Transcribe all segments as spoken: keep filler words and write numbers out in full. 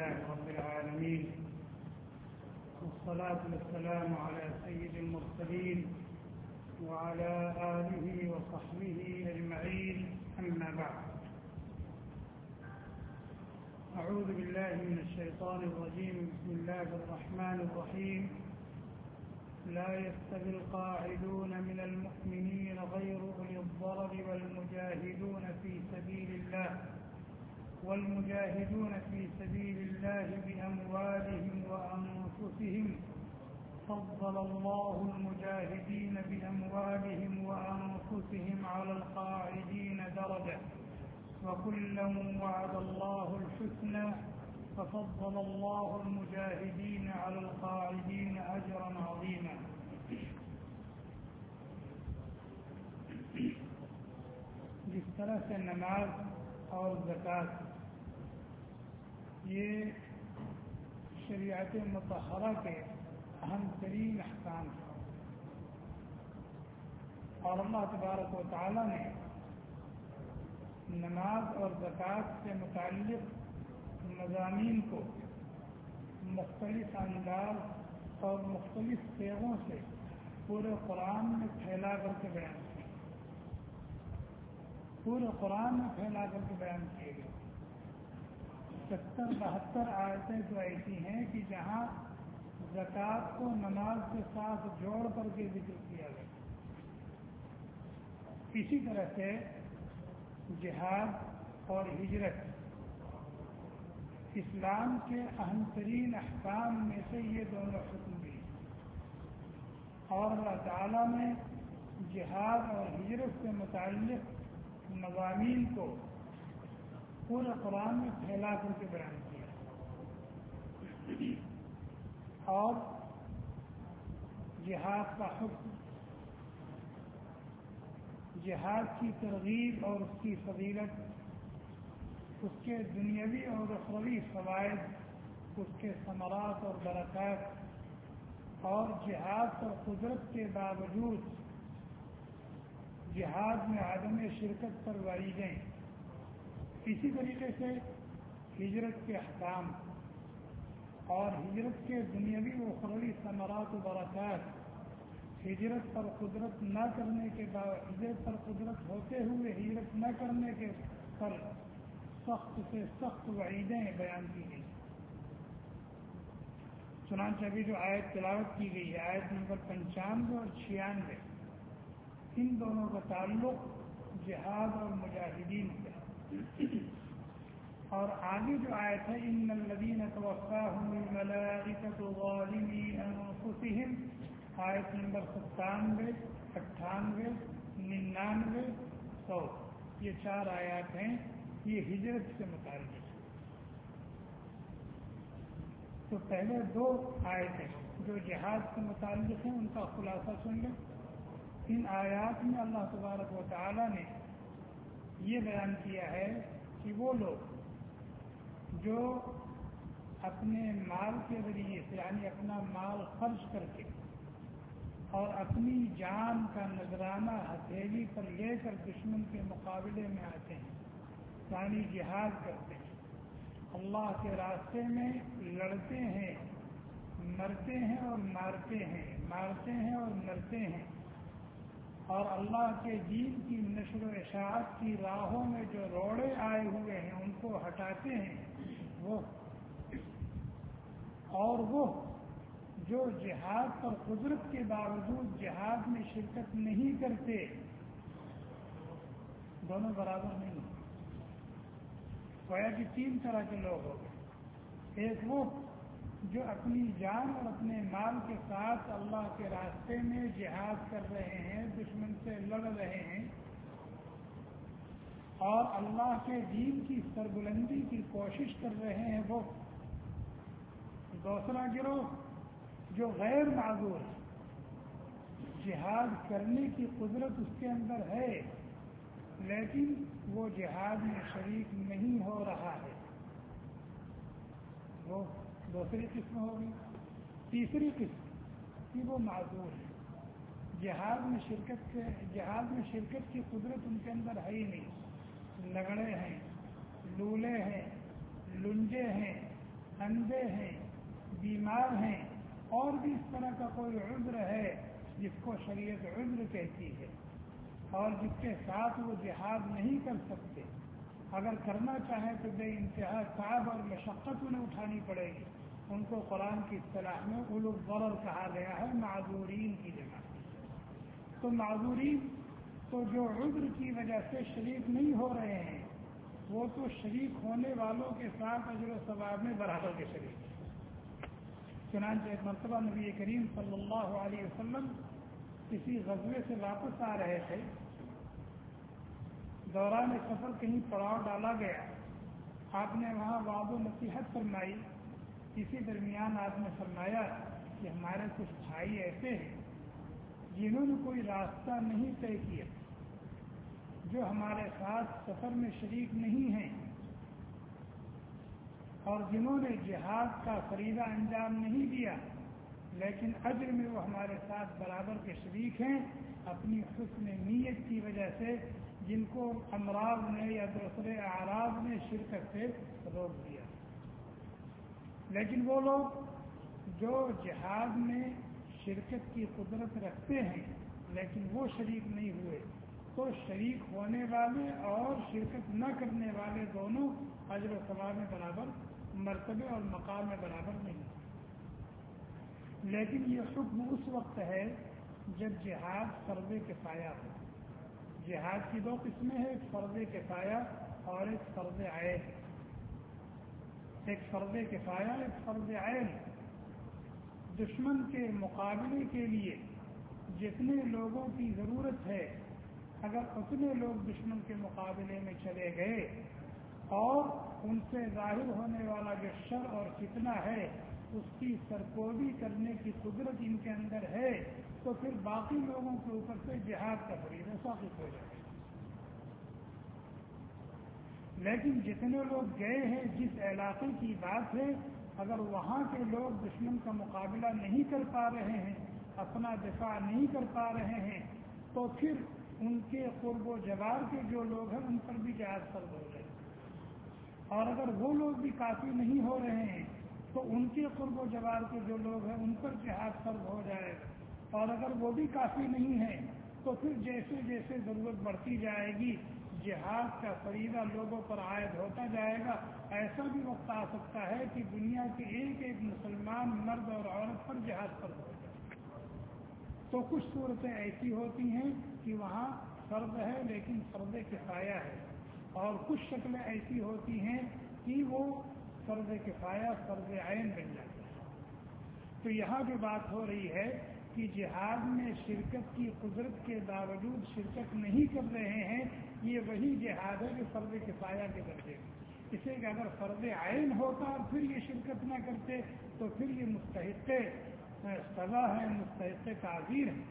لله رب العالمين، والصلاة والسلام على سيد المرسلين وعلى آله وصحبه أجمعين، أما بعد. أعوذ بالله من الشيطان الرجيم. بسم الله الرحمن الرحيم. لا يستوي القاعدون من المؤمنين غير أولي الضرر والمجاهدون في سبيل الله والمجاهدون في سبيل الله بأموالهم وأنفسهم فضل الله المجاهدين بأموالهم وأنفسهم على القاعدين درجة وكلا وعد الله الحسنى ففضل الله المجاهدين على القاعدين أجرا عظيما. جس طرح سے نماز اور زکوٰۃ یہ شریعت مطہرہ کے اہم ترین احکام ہیں، اور اللہ تبارک و تعالی نے نماز اور زکوٰۃ سے متعلق مضامین کو مختلف انداز اور مختلف صیغوں سے پورے قرآن میں پھیلا کر کے بیان کیا پورے قرآن میں پھیلا کر کے بیان کیے گئے. ستر بہتر آیتیں تو ایسی ہیں کہ جہاں زکوٰۃ کو نماز کے ساتھ جوڑ کر کے ذکر کیا گیا. اسی طرح سے جہاد اور ہجرت اسلام کے اہم ترین احکام میں سے یہ دونوں حکم بھی ہیں، اور اللہ تعالیٰ نے جہاد اور ہجرت سے متعلق مضامین کو پورے قرآن میں پھیلا کر کے بیان کیا، اور جہاد کا حکم، جہاد کی ترغیب اور اس کی فضیلت، اس کے دنیاوی اور اخروی فوائد، اس کے ثمرات اور برکات، اور جہاد اور قدرت کے باوجود جہاد میں عدم شرکت پر وعیدیں. اسی طریقے سے ہجرت کے احکام اور ہجرت کے دنیاوی و اخروی ثمرات و برکات، ہجرت پر قدرت نہ کرنے کے بعد ہجرت پر قدرت ہوتے ہوئے ہجرت نہ کرنے کے پر سخت سے سخت وعیدیں بیان کی گئی. چنانچہ ابھی جو آیت تلاوت کی گئی ہے، آیت نمبر پنچانوے اور چھیانوے، ان دونوں کا تعلق جہاد اور مجاہدین سے. اور آگے جو آیت ہے ان الذین توفاہم الملائکۃ ظالمی انفسہم، آیت نمبر ستانوے، اٹھانوے، ننانوے، سو، یہ چار آیات ہیں، یہ ہجرت سے متعلق ہے. تو پہلے دو آیتیں جو جہاد سے متعلق ہیں ان کا خلاصہ سن لیں. ان آیات میں اللہ تبارک و تعالی نے یہ بیان کیا ہے کہ وہ لوگ جو اپنے مال کے ذریعے سے، یعنی اپنا مال خرچ کر کے اور اپنی جان کا نذرانہ ہتھیلی پر لے کر دشمن کے مقابلے میں آتے ہیں، یعنی جہاد کرتے ہیں، اللہ کے راستے میں لڑتے ہیں، مرتے ہیں اور مارتے ہیں مارتے ہیں اور مرتے ہیں، اور اللہ کے دین کی نشر و اشاعت کی راہوں میں جو روڑے آئے ہوئے ہیں ان کو ہٹاتے ہیں، وہ اور وہ جو جہاد پر قدرت کے باوجود جہاد میں شرکت نہیں کرتے، دونوں برابر نہیں ہیں. گویا کہ تین طرح کے لوگ ہو گئے. ایک وہ جو اپنی جان اور اپنے مال کے ساتھ اللہ کے راستے میں جہاد کر رہے ہیں، دشمن سے لڑ رہے ہیں اور اللہ کے دین کی سربلندی کی کوشش کر رہے ہیں، وہ. دوسرا گروہ جو غیر معذور ہے، جہاد کرنے کی قدرت اس کے اندر ہے لیکن وہ جہاد میں شریک نہیں ہو رہا ہے، وہ دوسری قسم ہوگی. تیسری قسم کہ وہ معذور ہے، جہاد میں شرکت کے جہاد میں شرکت کی قدرت ان کے اندر ہے ہی نہیں، لگڑے ہیں، لولے ہیں، لنجے ہیں، اندھے ہیں، بیمار ہیں، اور بھی اس طرح کا کوئی عذر ہے جس کو شریعت عذر کہتی ہے، اور جس کے ساتھ وہ جہاد نہیں کر سکتے، اگر کرنا چاہیں تو بے انتہا صعب اور مشقت انہیں اٹھانی پڑے گی، ان کو قرآن کی اصطلاح میں اولو الضرر کہا گیا ہے، معذورین کی جگہ۔ تو معذورین تو جو عذر کی وجہ سے شریک نہیں ہو رہے ہیں، وہ تو شریک ہونے والوں کے ساتھ اجر و ثواب میں برابر کے شریک ہیں۔ چنانچہ ایک مرتبہ نبی کریم صلی اللہ علیہ وسلم کسی غزوے سے واپس آ رہے تھے، دوران سفر کہیں پڑاؤ ڈالا گیا، آپ نے وہاں وعظ و نصیحت فرمائی، اسی درمیان آپ نے فرمایا کہ ہمارے کچھ بھائی ایسے ہیں جنہوں نے کوئی راستہ نہیں طے کیا، جو ہمارے ساتھ سفر میں شریک نہیں ہیں، اور جنہوں نے جہاد کا فریضہ انجام نہیں دیا، لیکن اجر میں وہ ہمارے ساتھ برابر کے شریک ہیں، اپنی حسن نیت کی وجہ سے، جن کو امراض نے یا دوسرے اعراض نے شرکت سے روک دیا۔ لیکن وہ لوگ جو جہاد میں شرکت کی قدرت رکھتے ہیں لیکن وہ شریک نہیں ہوئے، تو شریک ہونے والے اور شرکت نہ کرنے والے دونوں اجر و ثواب میں برابر، مرتبے اور مقام میں برابر نہیں۔ لیکن یہ حکم اس وقت ہے جب جہاد فرض کفایہ ہو۔ جہاد کی دو قسمیں ہیں، ایک فرض کفایہ اور ایک فرض عین۔ ایک فرض کفایہ، ایک فرض عین۔ دشمن کے مقابلے کے لیے جتنے لوگوں کی ضرورت ہے، اگر اتنے لوگ دشمن کے مقابلے میں چلے گئے اور ان سے ظاہر ہونے والا جو شر اور فتنہ ہے اس کی سرکوبی کرنے کی قدرت ان کے اندر ہے، تو پھر باقی لوگوں کے اوپر سے جہاد کا فریضہ ثابت ہو جائے گا۔ لیکن جتنے لوگ گئے ہیں، جس علاقے کی بات ہے، اگر وہاں کے لوگ دشمن کا مقابلہ نہیں کر پا رہے ہیں، اپنا دفاع نہیں کر پا رہے ہیں، تو پھر ان کے قرب و جوار کے جو لوگ ہیں ان پر بھی جہاد فرض ہو جائے گا۔ اور اگر وہ لوگ بھی کافی نہیں ہو رہے ہیں تو ان کے قرب و جوار کے جو لوگ ہیں ان پر جہاد فرض ہو جائے گا۔ اور اگر وہ بھی کافی نہیں ہیں تو پھر جیسے جیسے ضرورت بڑھتی جائے گی، جہاد کا فریضہ لوگوں پر عائد ہوتا جائے گا۔ ایسا بھی وقت آ سکتا ہے کہ دنیا کے ایک ایک مسلمان مرد اور عورت پر جہاد فرض ہو جائے۔ تو کچھ صورتیں ایسی ہوتی ہیں کہ وہاں فرض ہے لیکن فرض کفایہ ہے، اور کچھ شکلیں ایسی ہوتی ہیں کہ وہ فرض کفایہ فرض عین بن جاتی ہے۔ تو یہاں جو بات ہو رہی ہے کہ جہاد میں شرکت کی قدرت کے باوجود شرکت نہیں کر رہے ہیں، یہ وہی جہاد ہے جو فرض کفایہ کے درجے میں۔ اسے کہ اگر فرض عین ہوتا اور پھر یہ شرکت نہ کرتے تو پھر یہ مستحق سزا ہے، مستحق تعزیر ہے۔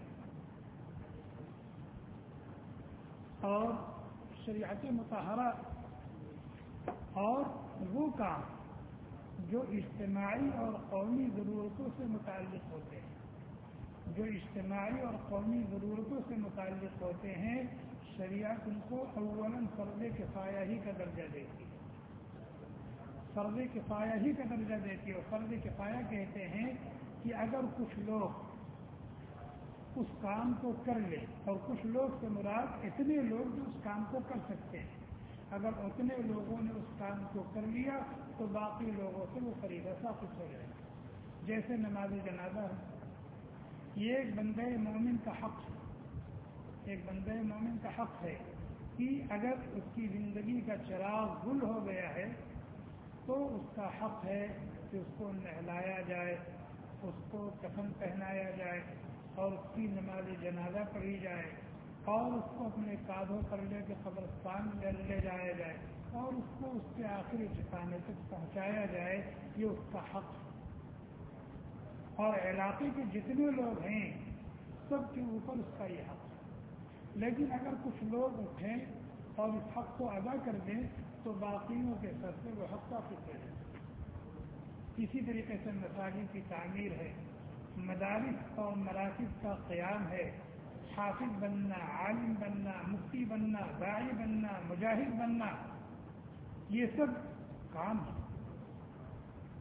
اور شریعت مطہرہ اور وہ کام جو اجتماعی اور قومی ضرورتوں سے متعلق ہوتے ہیں، جو اجتماعی اور قومی ضرورتوں سے متعلق ہوتے ہیں، شریعت ان کو اولاً فرض کفایہ ہی کا درجہ دیتی ہے۔ فرض کفایہ ہی کا درجہ دیتی ہے۔ اور فرض کفایہ کہتے ہیں کہ اگر کچھ لوگ اس کام کو کر لیں، اور کچھ لوگ سے مراد اتنے لوگ جو اس کام کو کر سکتے ہیں، اگر اتنے لوگوں نے اس کام کو کر لیا تو باقی لوگوں سے وہ فریضہ ثابت ہو جائے گا۔ جیسے نماز جنازہ ہے، یہ ایک بندہ مومن کا حق ہے، ایک بندہ مومن کا حق ہے کہ اگر اس کی زندگی کا چراغ گل ہو گیا ہے تو اس کا حق ہے کہ اس کو نہلایا جائے، اس کو کفن پہنایا جائے اور اس کی نماز جنازہ پڑھی جائے، اور اس کو اپنے کاندھوں پر لے کے قبرستان میں لے جایا جائے اور اس کو اس کے آخری ٹھکانے تک پہنچایا جائے، یہ اس کا حق ہے۔ اور علاقے کے جتنے لوگ ہیں سب کے اوپر اس کا یہ حق ہے۔ لیکن اگر کچھ لوگ اٹھیں اور اس حق کو ادا کر دیں تو باقیوں کے سر سے وہ حق واپس ہو جائے۔ اسی طریقے سے مساجد کی تعمیر ہے، مدارس اور مراکز کا قیام ہے، حافظ بننا، عالم بننا، مفتی بننا، داعی بننا، مجاہد بننا، یہ سب کام ہے۔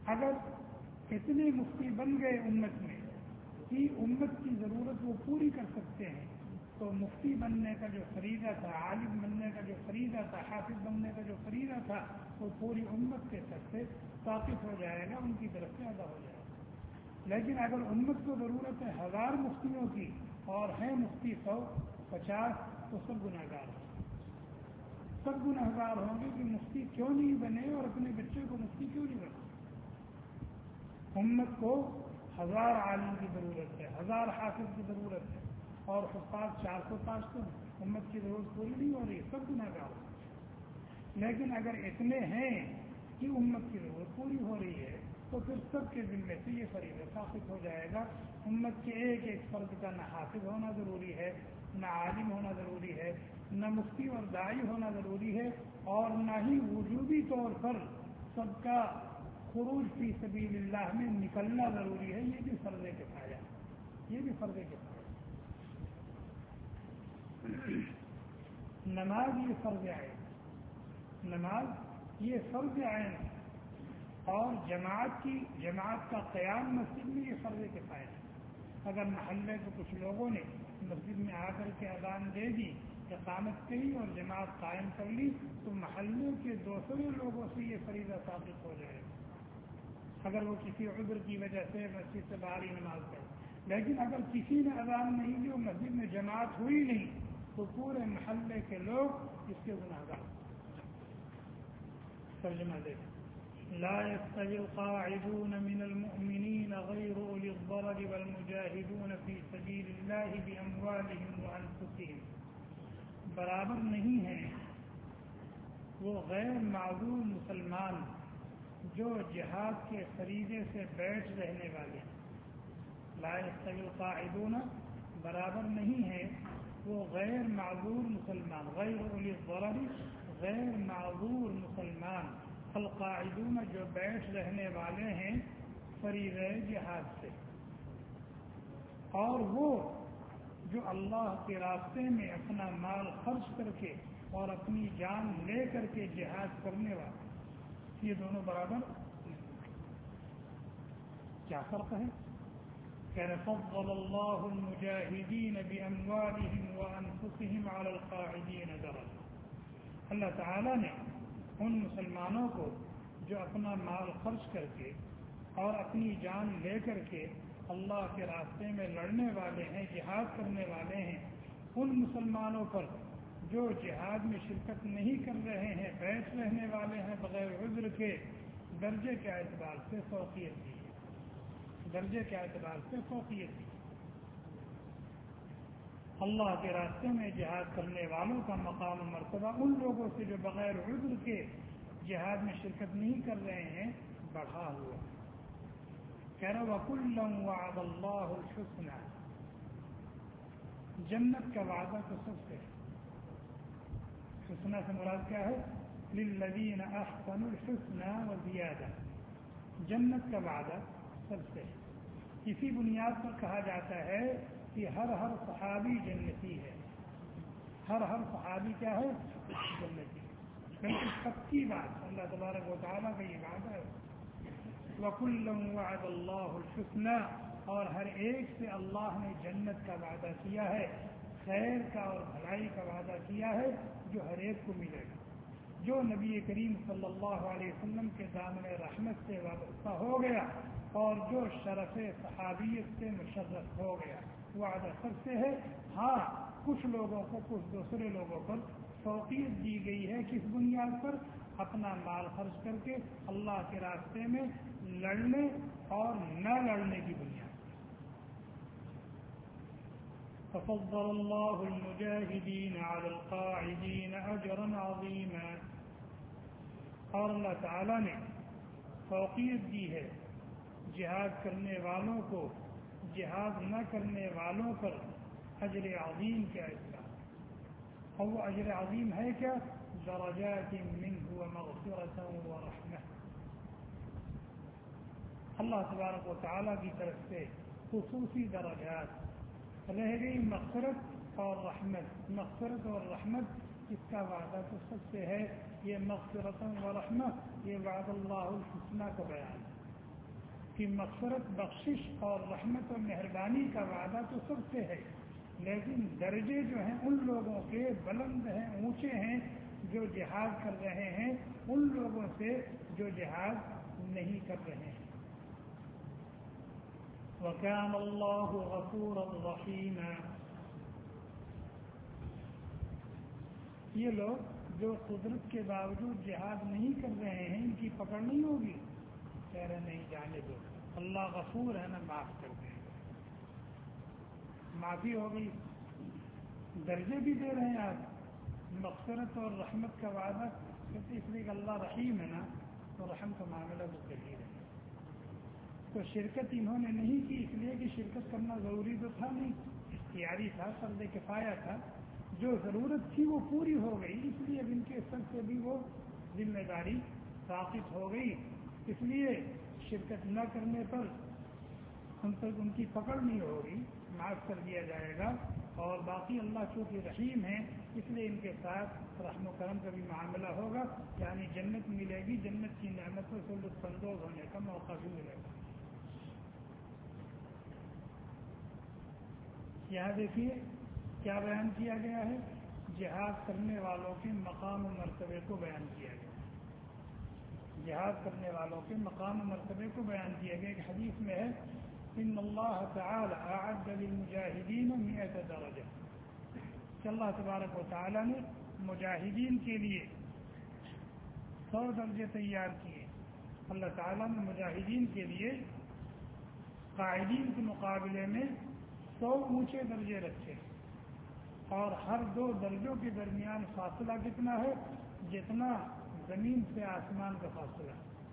اگر اتنے مفتی بن گئے امت میں کہ امت کی ضرورت وہ پوری کر سکتے ہیں تو مفتی بننے کا جو فریضہ تھا، عالم بننے کا جو فریضہ تھا، حافظ بننے کا جو فریضہ تھا وہ پوری امت کے سر سے ثابت ہو جائے گا، ان کی طرف سے ادا ہو جائے گا۔ لیکن اگر امت کو ضرورت ہے ہزار مفتیوں کی اور ہیں مفتی سو پچاس تو سب گناہ گار ہوں گے، سب گناہ گار ہوں گے کہ مفتی کیوں نہیں بنے اور اپنے بچے کو مفتی کیوں نہیں بنے۔ امت کو ہزار عالم کی ضرورت ہے، ہزار حافظ کی ضرورت ہے اور حفاظ چار سو پانچ سو امت کی ضرورت پوری نہیں ہو رہی، سب گناہ گار ہوں گے۔ لیکن اگر اتنے ہیں کہ امت کی ضرورت پوری ہو رہی ہے تو پھر سب کے ذمے سے یہ فریضہ ثابت ہو جائے گا۔ امت کے ایک ایک فرد کا نہ حافظ ہونا ضروری ہے، نہ عالم ہونا ضروری ہے، نہ مفتی اور داعی ہونا ضروری ہے، اور نہ ہی وجوبی طور پر سب کا خروج فی سبیل اللہ میں نکلنا ضروری ہے۔ یہ بھی فرض کفایہ، یہ بھی فرض کفایہ۔ نماز یہ فرض عین، نماز یہ فرض عین، اور جماعت کی جماعت کا قیام مسجد میں یہ فرض کفایہ ہے۔ اگر محلے کے کچھ لوگوں نے مسجد میں آ کر کے اذان دے دی، اقامت کری اور جماعت قائم کر لی تو محلے کے دوسرے لوگوں سے یہ فریضہ ثابت ہو جائے گا اگر وہ کسی عذر کی وجہ سے مسجد سے باہر ہی نماز پڑھے۔ لیکن اگر کسی نے اذان نہیں دی اور مسجد میں جماعت ہوئی نہیں تو پورے محلے کے لوگ اس کے گناہ گار۔ ترجمہ دیکھیں، لا يستوي القاعدون من المؤمنين غير أولي الضرر والمجاهدون في سبيل الله بأموالهم وأنفسهم، برابر نہیں ہیں وہ غیر معذور مسلمان جو جہاد کے فریضے سے بیٹھ رہنے والے ہیں۔ لا يستوي القاعدون، برابر نہیں ہے وہ غیر معذور مسلمان، غیر اولی الضرر، غیر معذور مسلمان، القاعدون جو بیٹھ رہنے والے ہیں فریضہ جہاد سے، اور وہ جو اللہ کے راستے میں اپنا مال خرچ کر کے اور اپنی جان لے کر کے جہاد کرنے والے، یہ دونوں برابر۔ کیا فرق ہے؟ کہ فضل اللہ المجاہدین باموالہم وانفسہم علی القاعدین درجہ، اللہ تعالیٰ نے ان مسلمانوں کو جو اپنا مال خرچ کر کے اور اپنی جان لے کر کے اللہ کے راستے میں لڑنے والے ہیں، جہاد کرنے والے ہیں، ان مسلمانوں پر جو جہاد میں شرکت نہیں کر رہے ہیں، بیٹھ رہنے والے ہیں بغیر عذر کے، درجے کے اعتبار سے فوقیت دی ہے، درجے کے اعتبار سے فوقیت دی۔ اللہ کے راستے میں جہاد کرنے والوں کا مقام و مرتبہ ان لوگوں سے جو بغیر عذر کے جہاد میں شرکت نہیں کر رہے ہیں بڑھا ہوا۔ کہہ رہا وَكُلًّا وَعَدَ اللَّهُ الْحُسْنَى، جنت کا وعدہ تو سب سے ہے۔ حسنہ سے مراد کیا ہے؟ لِلَّذِينَ أَحْسَنُوا الْحُسْنَى وَزِيَادَةٌ، جنت کا وعدہ سب سے ہے۔ اسی بنیاد پر کہا جاتا ہے کہ ہر ہر صحابی جنتی ہے، ہر ہر صحابی کیا ہے؟ جنتی ہے، بلکہ پکی بات اللہ تبارک و تعالیٰ کا یہ وعدہ ہے۔ وَكُلًّا وَعَدَ اللَّهُ الْحُسْنَى، اور ہر ایک سے اللہ نے جنت کا وعدہ کیا ہے، خیر کا اور بھلائی کا وعدہ کیا ہے جو ہر ایک کو ملے گا۔ جو نبی کریم صلی اللہ علیہ وسلم کے دامن رحمت سے وابستہ ہو گیا اور جو شرف صحابیت سے مشرف ہو گیا، وعدہ سب سے ہے۔ ہاں کچھ لوگوں کو، کچھ دوسرے لوگوں پر فوقیت دی گئی ہے، کس بنیاد پر؟ اپنا مال خرچ کر کے اللہ کے راستے میں لڑنے اور نہ لڑنے کی بنیاد۔ ففضل اللہ المجاہدین علی القاعدین اجرا عظیما، اور اللہ تعالیٰ نے فوقیت دی ہے جہاد کرنے والوں کو جہاد نہ کرنے والوں پر اجر عظیم کے اعتبار، اور وہ اجر عظیم ہے کیا؟ درجات منہ ومغفرۃ ورحمہ، اللہ تبارک و تعالیٰ کی طرف سے خصوصی درجات، رہ گئی مغفرت اور رحمت۔ مغفرت اور رحمت اس کا وعدہ تو سب سے ہے، یہ مغفرت و رحمت یہ وعد اللہ الحسنہ کا بیان ہے۔ کہ مغفرت، بخشش اور رحمت و مہربانی کا وعدہ تو سب سے ہے، لیکن درجے جو ہیں ان لوگوں کے بلند ہیں، اونچے ہیں جو جہاد کر رہے ہیں ان لوگوں سے جو جہاد نہیں کر رہے ہیں۔ وَكَانَ اللَّهُ غَفُورًا رَحِيمًا۔ یہ لوگ جو قدرت کے باوجود جہاد نہیں کر رہے ہیں، ان کی پکڑ نہیں ہوگی، کہہ رہے نہیں جانے دو، اللہ غفور ہے نا، معاف کر دیں گے، معافی ہوگی، درجے بھی دے رہے ہیں آپ، مغفرت اور رحمت کا وعدہ، کہتے اس لیے کہ اللہ رحیم ہے نا، تو رحم کا معاملہ تو کہی رہے۔ تو شرکت انہوں نے نہیں کی، اس لیے کہ شرکت کرنا ضروری تو تھا نہیں، اختیاری تھا، فرض کفایہ تھا، جو ضرورت تھی وہ پوری ہو گئی، اس لیے اب ان کے سر سے بھی وہ ذمہ داری ساقط ہو گئی، اس لیے شرکت نہ کرنے پر ان تک ان کی پکڑ نہیں ہوگی، معاف کر دیا جائے گا، اور باقی اللہ چونکہ رحیم ہے اس لیے ان کے ساتھ رحم و کرم کا بھی معاملہ ہوگا، یعنی جنت ملے گی، جنت کی نعمتوں سے لطف اندوز ہونے کا موقع بھی ملے گا۔ یہاں دیکھیے کیا بیان کیا گیا ہے، جہاد کرنے والوں کے مقام و مرتبے کو بیان کیا گیا، جہاد کرنے والوں کے مقام و مرتبے کو بیان کیا گیا۔ ایک حدیث میں ہے ان اللہ تعالی اعد للمجاہدین مئۃ درجہ، کہ اللہ تبارک و تعالی نے مجاہدین کے لیے سو درجے تیار کیے، اللہ تعالیٰ نے مجاہدین کے لیے قاعدین کے مقابلے میں سو اونچے درجے رکھے، اور ہر دو درجوں کے درمیان فاصلہ کتنا ہے، جتنا زمین سے آسمان کا فاصلہ،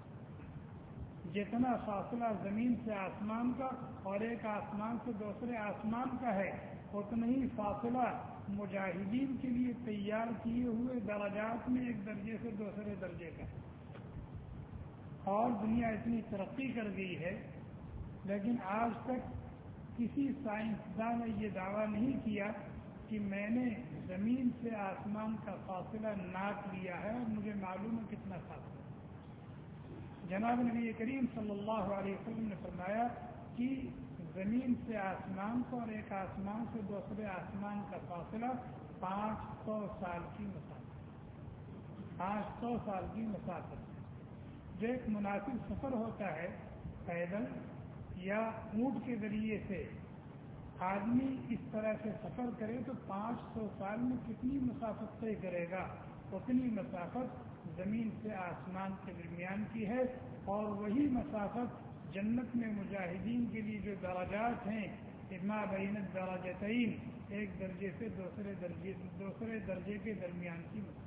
جتنا فاصلہ زمین سے آسمان کا اور ایک آسمان سے دوسرے آسمان کا ہے، اتنا ہی فاصلہ مجاہدین کے لیے تیار کیے ہوئے درجات میں ایک درجے سے دوسرے درجے کا ہے۔ اور دنیا اتنی ترقی کر گئی ہے، لیکن آج تک کسی سائنسداں نے یہ دعویٰ نہیں کیا کہ میں نے زمین سے آسمان کا فاصلہ ناپ لیا ہے اور مجھے معلوم ہے کتنا فاصلہ۔ جناب نبی کریم صلی اللہ علیہ وسلم نے فرمایا کہ زمین سے آسمان کو اور ایک آسمان سے دوسرے آسمان کا فاصلہ پانچ سو سال کی مسافت، پانچ سو سال کی مسافت، جو ایک مناسب سفر ہوتا ہے پیدل یا اونٹ کے ذریعے سے آدمی اس طرح سے سفر کرے تو پانچ سو سال میں کتنی مسافت طے کرے گا، اتنی مسافت زمین سے آسمان کے درمیان کی ہے، اور وہی مسافت جنت میں مجاہدین کے لیے جو درجات ہیں، ما بین الدرجتین، ایک درجے سے دوسرے درجے دوسرے درجے کے درمیان کی مسافت۔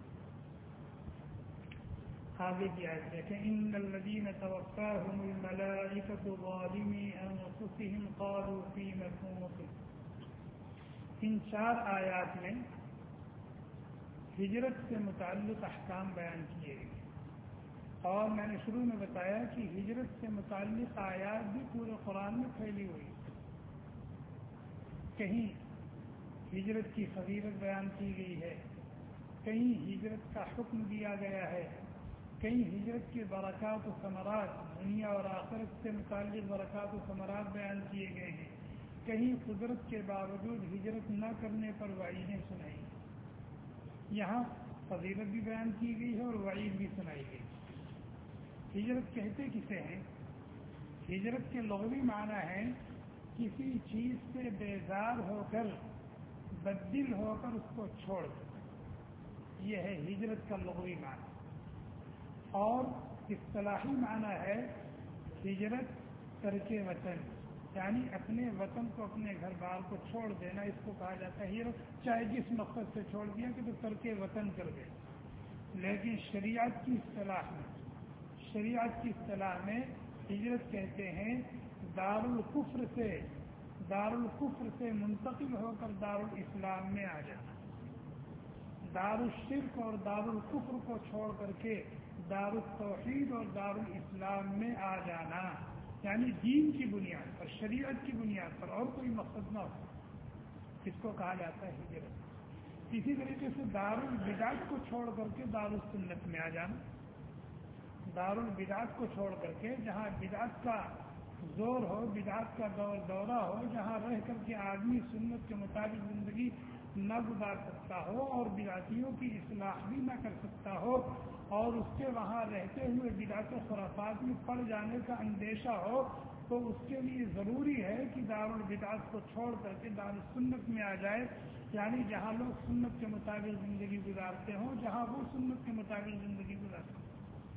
آگے کی آیت دیکھیں، ان الذین توفاہم الملائکۃ ظالمی انفسہم قالوا فیم کنتم۔ ان چار آیات میں ہجرت سے متعلق احکام بیان کیے گئے، اور میں نے شروع میں بتایا کہ ہجرت سے متعلق آیات بھی پورے قرآن میں پھیلی ہوئی، کہیں ہجرت کی فضیلت بیان کی گئی ہے، کہیں ہجرت کا حکم دیا گیا ہے، کہیں ہجرت کے برکات و ثمرات، دنیا اور آخرت سے متعلق برکات و ثمرات بیان کیے گئے ہیں، کہیں قدرت کے باوجود ہجرت نہ کرنے پر وعیدیں سنائی گئی۔ یہاں فضیلت بھی بیان کی گئی ہے اور وعید بھی سنائی گئی۔ ہجرت کہتے کسے ہیں؟ ہجرت کے لغوی معنی ہے کسی چیز سے بیزار ہو کر، بددل ہو کر اس کو چھوڑ دو، یہ ہے ہجرت کا لغوی معنی۔ اور اصطلاحی معنی ہے ہجرت ترک وطن، یعنی اپنے وطن کو، اپنے گھر بار کو چھوڑ دینا، اس کو کہا جاتا ہے ہجرت، چاہے جس مقصد سے چھوڑ دیا کہ تو ترک وطن کر دے۔ لیکن شریعت کی اصطلاح میں شریعت کی اصطلاح میں ہجرت کہتے ہیں دار الکفر سے دار الکفر سے منتقل ہو کر دار الاسلام میں آ جانا، دار الشرک اور دار الکفر کو چھوڑ کر کے دار التوحید اور دار الاسلام میں آ جانا، یعنی دین کی بنیاد پر، شریعت کی بنیاد پر، اور کوئی مقصد نہ ہو، اس کو کہا جاتا ہے ہجرت۔ اسی طریقے سے دار البدعت کو چھوڑ کر کے دار السنت میں آ جانا، دارالبدعت کو چھوڑ کر کے، جہاں بدعت کا زور ہو، بدعت کا دور دورہ ہو، جہاں رہ کر کے آدمی سنت کے مطابق زندگی نہ گزار سکتا ہو اور بدعتیوں کی اصلاح بھی نہ کر سکتا ہو، اور اس کے وہاں رہتے ہوئے بدعت و خرافات میں پڑ جانے کا اندیشہ ہو، تو اس کے لیے ضروری ہے کہ دارالبدعت کو چھوڑ کر کے دارالسنت میں آ جائے، یعنی جہاں لوگ سنت کے مطابق زندگی گزارتے ہوں، جہاں وہ سنت کے مطابق زندگی گزارتے ہیں۔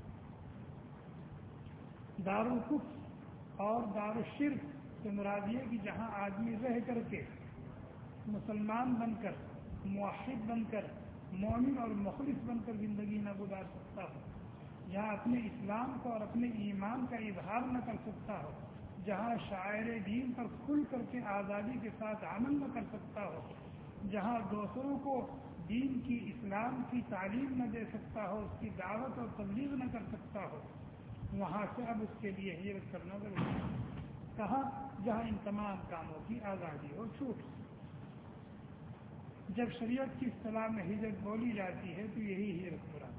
دارالکفر اور دارالشرک سے مراد یہ کہ جہاں آدمی رہ کر کے مسلمان بن کر، موحد بن کر، مومن اور مخلص بن کر زندگی نہ گزار سکتا ہو، جہاں اپنے اسلام کو اور اپنے ایمان کا اظہار نہ کر سکتا ہو، جہاں شاعر دین پر کھل کر کے آزادی کے ساتھ عمل نہ کر سکتا ہو، جہاں دوسروں کو دین کی، اسلام کی تعلیم نہ دے سکتا ہو، اس کی دعوت اور تبلیغ نہ کر سکتا ہو، وہاں سے اب اس کے لیے ہجرت کرنا ضروری ہے۔ کہاں؟ جہاں ان تمام کاموں کی آزادی ہو، چھوٹ۔ جب شریعت کی اصطلاح میں ہجرت بولی جاتی ہے تو یہی ہجرت مراد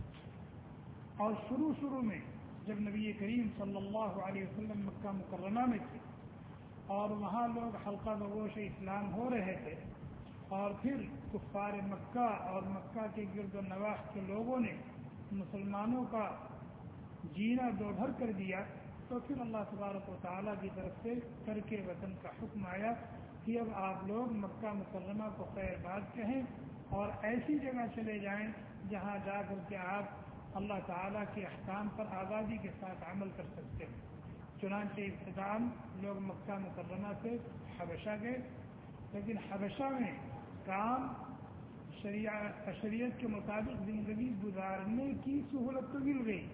ہے۔ اور شروع شروع میں جب نبی کریم صلی اللہ علیہ وسلم مکہ مکرمہ میں تھے اور وہاں لوگ حلقہ بگوش اسلام ہو رہے تھے، اور پھر کفار مکہ اور مکہ کے گرد و نواح کے لوگوں نے مسلمانوں کا جینا دوبھر کر دیا، تو پھر اللہ تبارک و تعالیٰ کی طرف سے ترک وطن کا حکم آیا کہ اب آپ لوگ مکہ مکرمہ کو خیر بات کہیں اور ایسی جگہ چلے جائیں جہاں جا کر کے آپ اللہ تعالیٰ کے احکام پر آزادی کے ساتھ عمل کر سکتے ہیں۔ چنانچہ ابتداءً لوگ مکہ مکرمہ سے حبشہ گئے، لیکن حبشہ میں کام شریعت کے مطابق زندگی گزارنے کی سہولت تو مل گئی،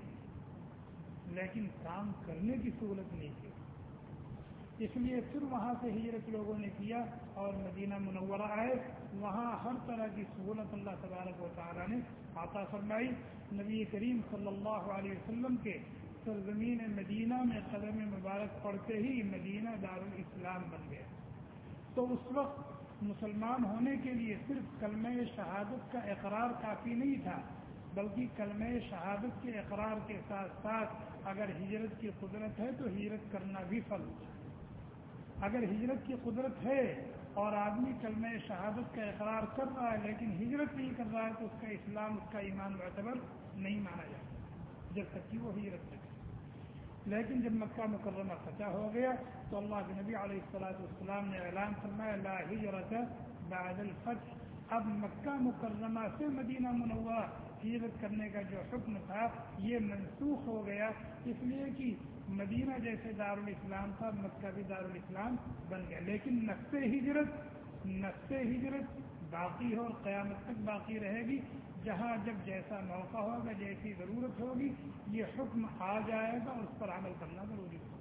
لیکن کام کرنے کی سہولت نہیں تھی، اس لیے پھر وہاں سے ہجرت لوگوں نے کیا اور مدینہ منورہ آئے۔ وہاں ہر طرح کی سہولت اللہ تبارک و تعالیٰ نے عطا فرمائی۔ نبی کریم صلی اللہ علیہ وسلم کے سرزمین مدینہ میں قدم مبارک پڑتے ہی مدینہ دارالاسلام بن گیا۔ تو اس وقت مسلمان ہونے کے لیے صرف کلمہ شہادت کا اقرار کافی نہیں تھا، بلکہ کلمہ شہادت کے اقرار کے ساتھ ساتھ اگر ہجرت کی قدرت ہے تو ہجرت کرنا بھی فرض ہے۔ اگر ہجرت کی قدرت ہے اور آدمی کلمہ شہادت کا اقرار کر رہا ہے لیکن ہجرت نہیں کر رہا ہے تو اس کا اسلام، اس کا ایمان معتبر نہیں مانا جاتا جب تک کہ وہ ہجرت کرے۔ لیکن جب مکہ مکرمہ فتح ہو گیا تو اللہ کے نبی علیہ الصلوۃ والسلام نے اعلان فرمایا لا ہجرت بعد الفتح، اب مکہ مکرمہ سے مدینہ منورہ ہجرت کرنے کا جو حکم تھا یہ منسوخ ہو گیا، اس لیے کہ مدینہ جیسے دارالاسلام تھا، مکہ بھی دارالاسلام بن گیا، لیکن نقص ہجرت نقص ہجرت باقی ہے اور قیامت تک باقی رہے گی۔ جہاں جب جیسا موقع ہوگا، جیسی ضرورت ہوگی، یہ حکم آ جائے گا اور اس پر عمل کرنا ضروری ہوگا۔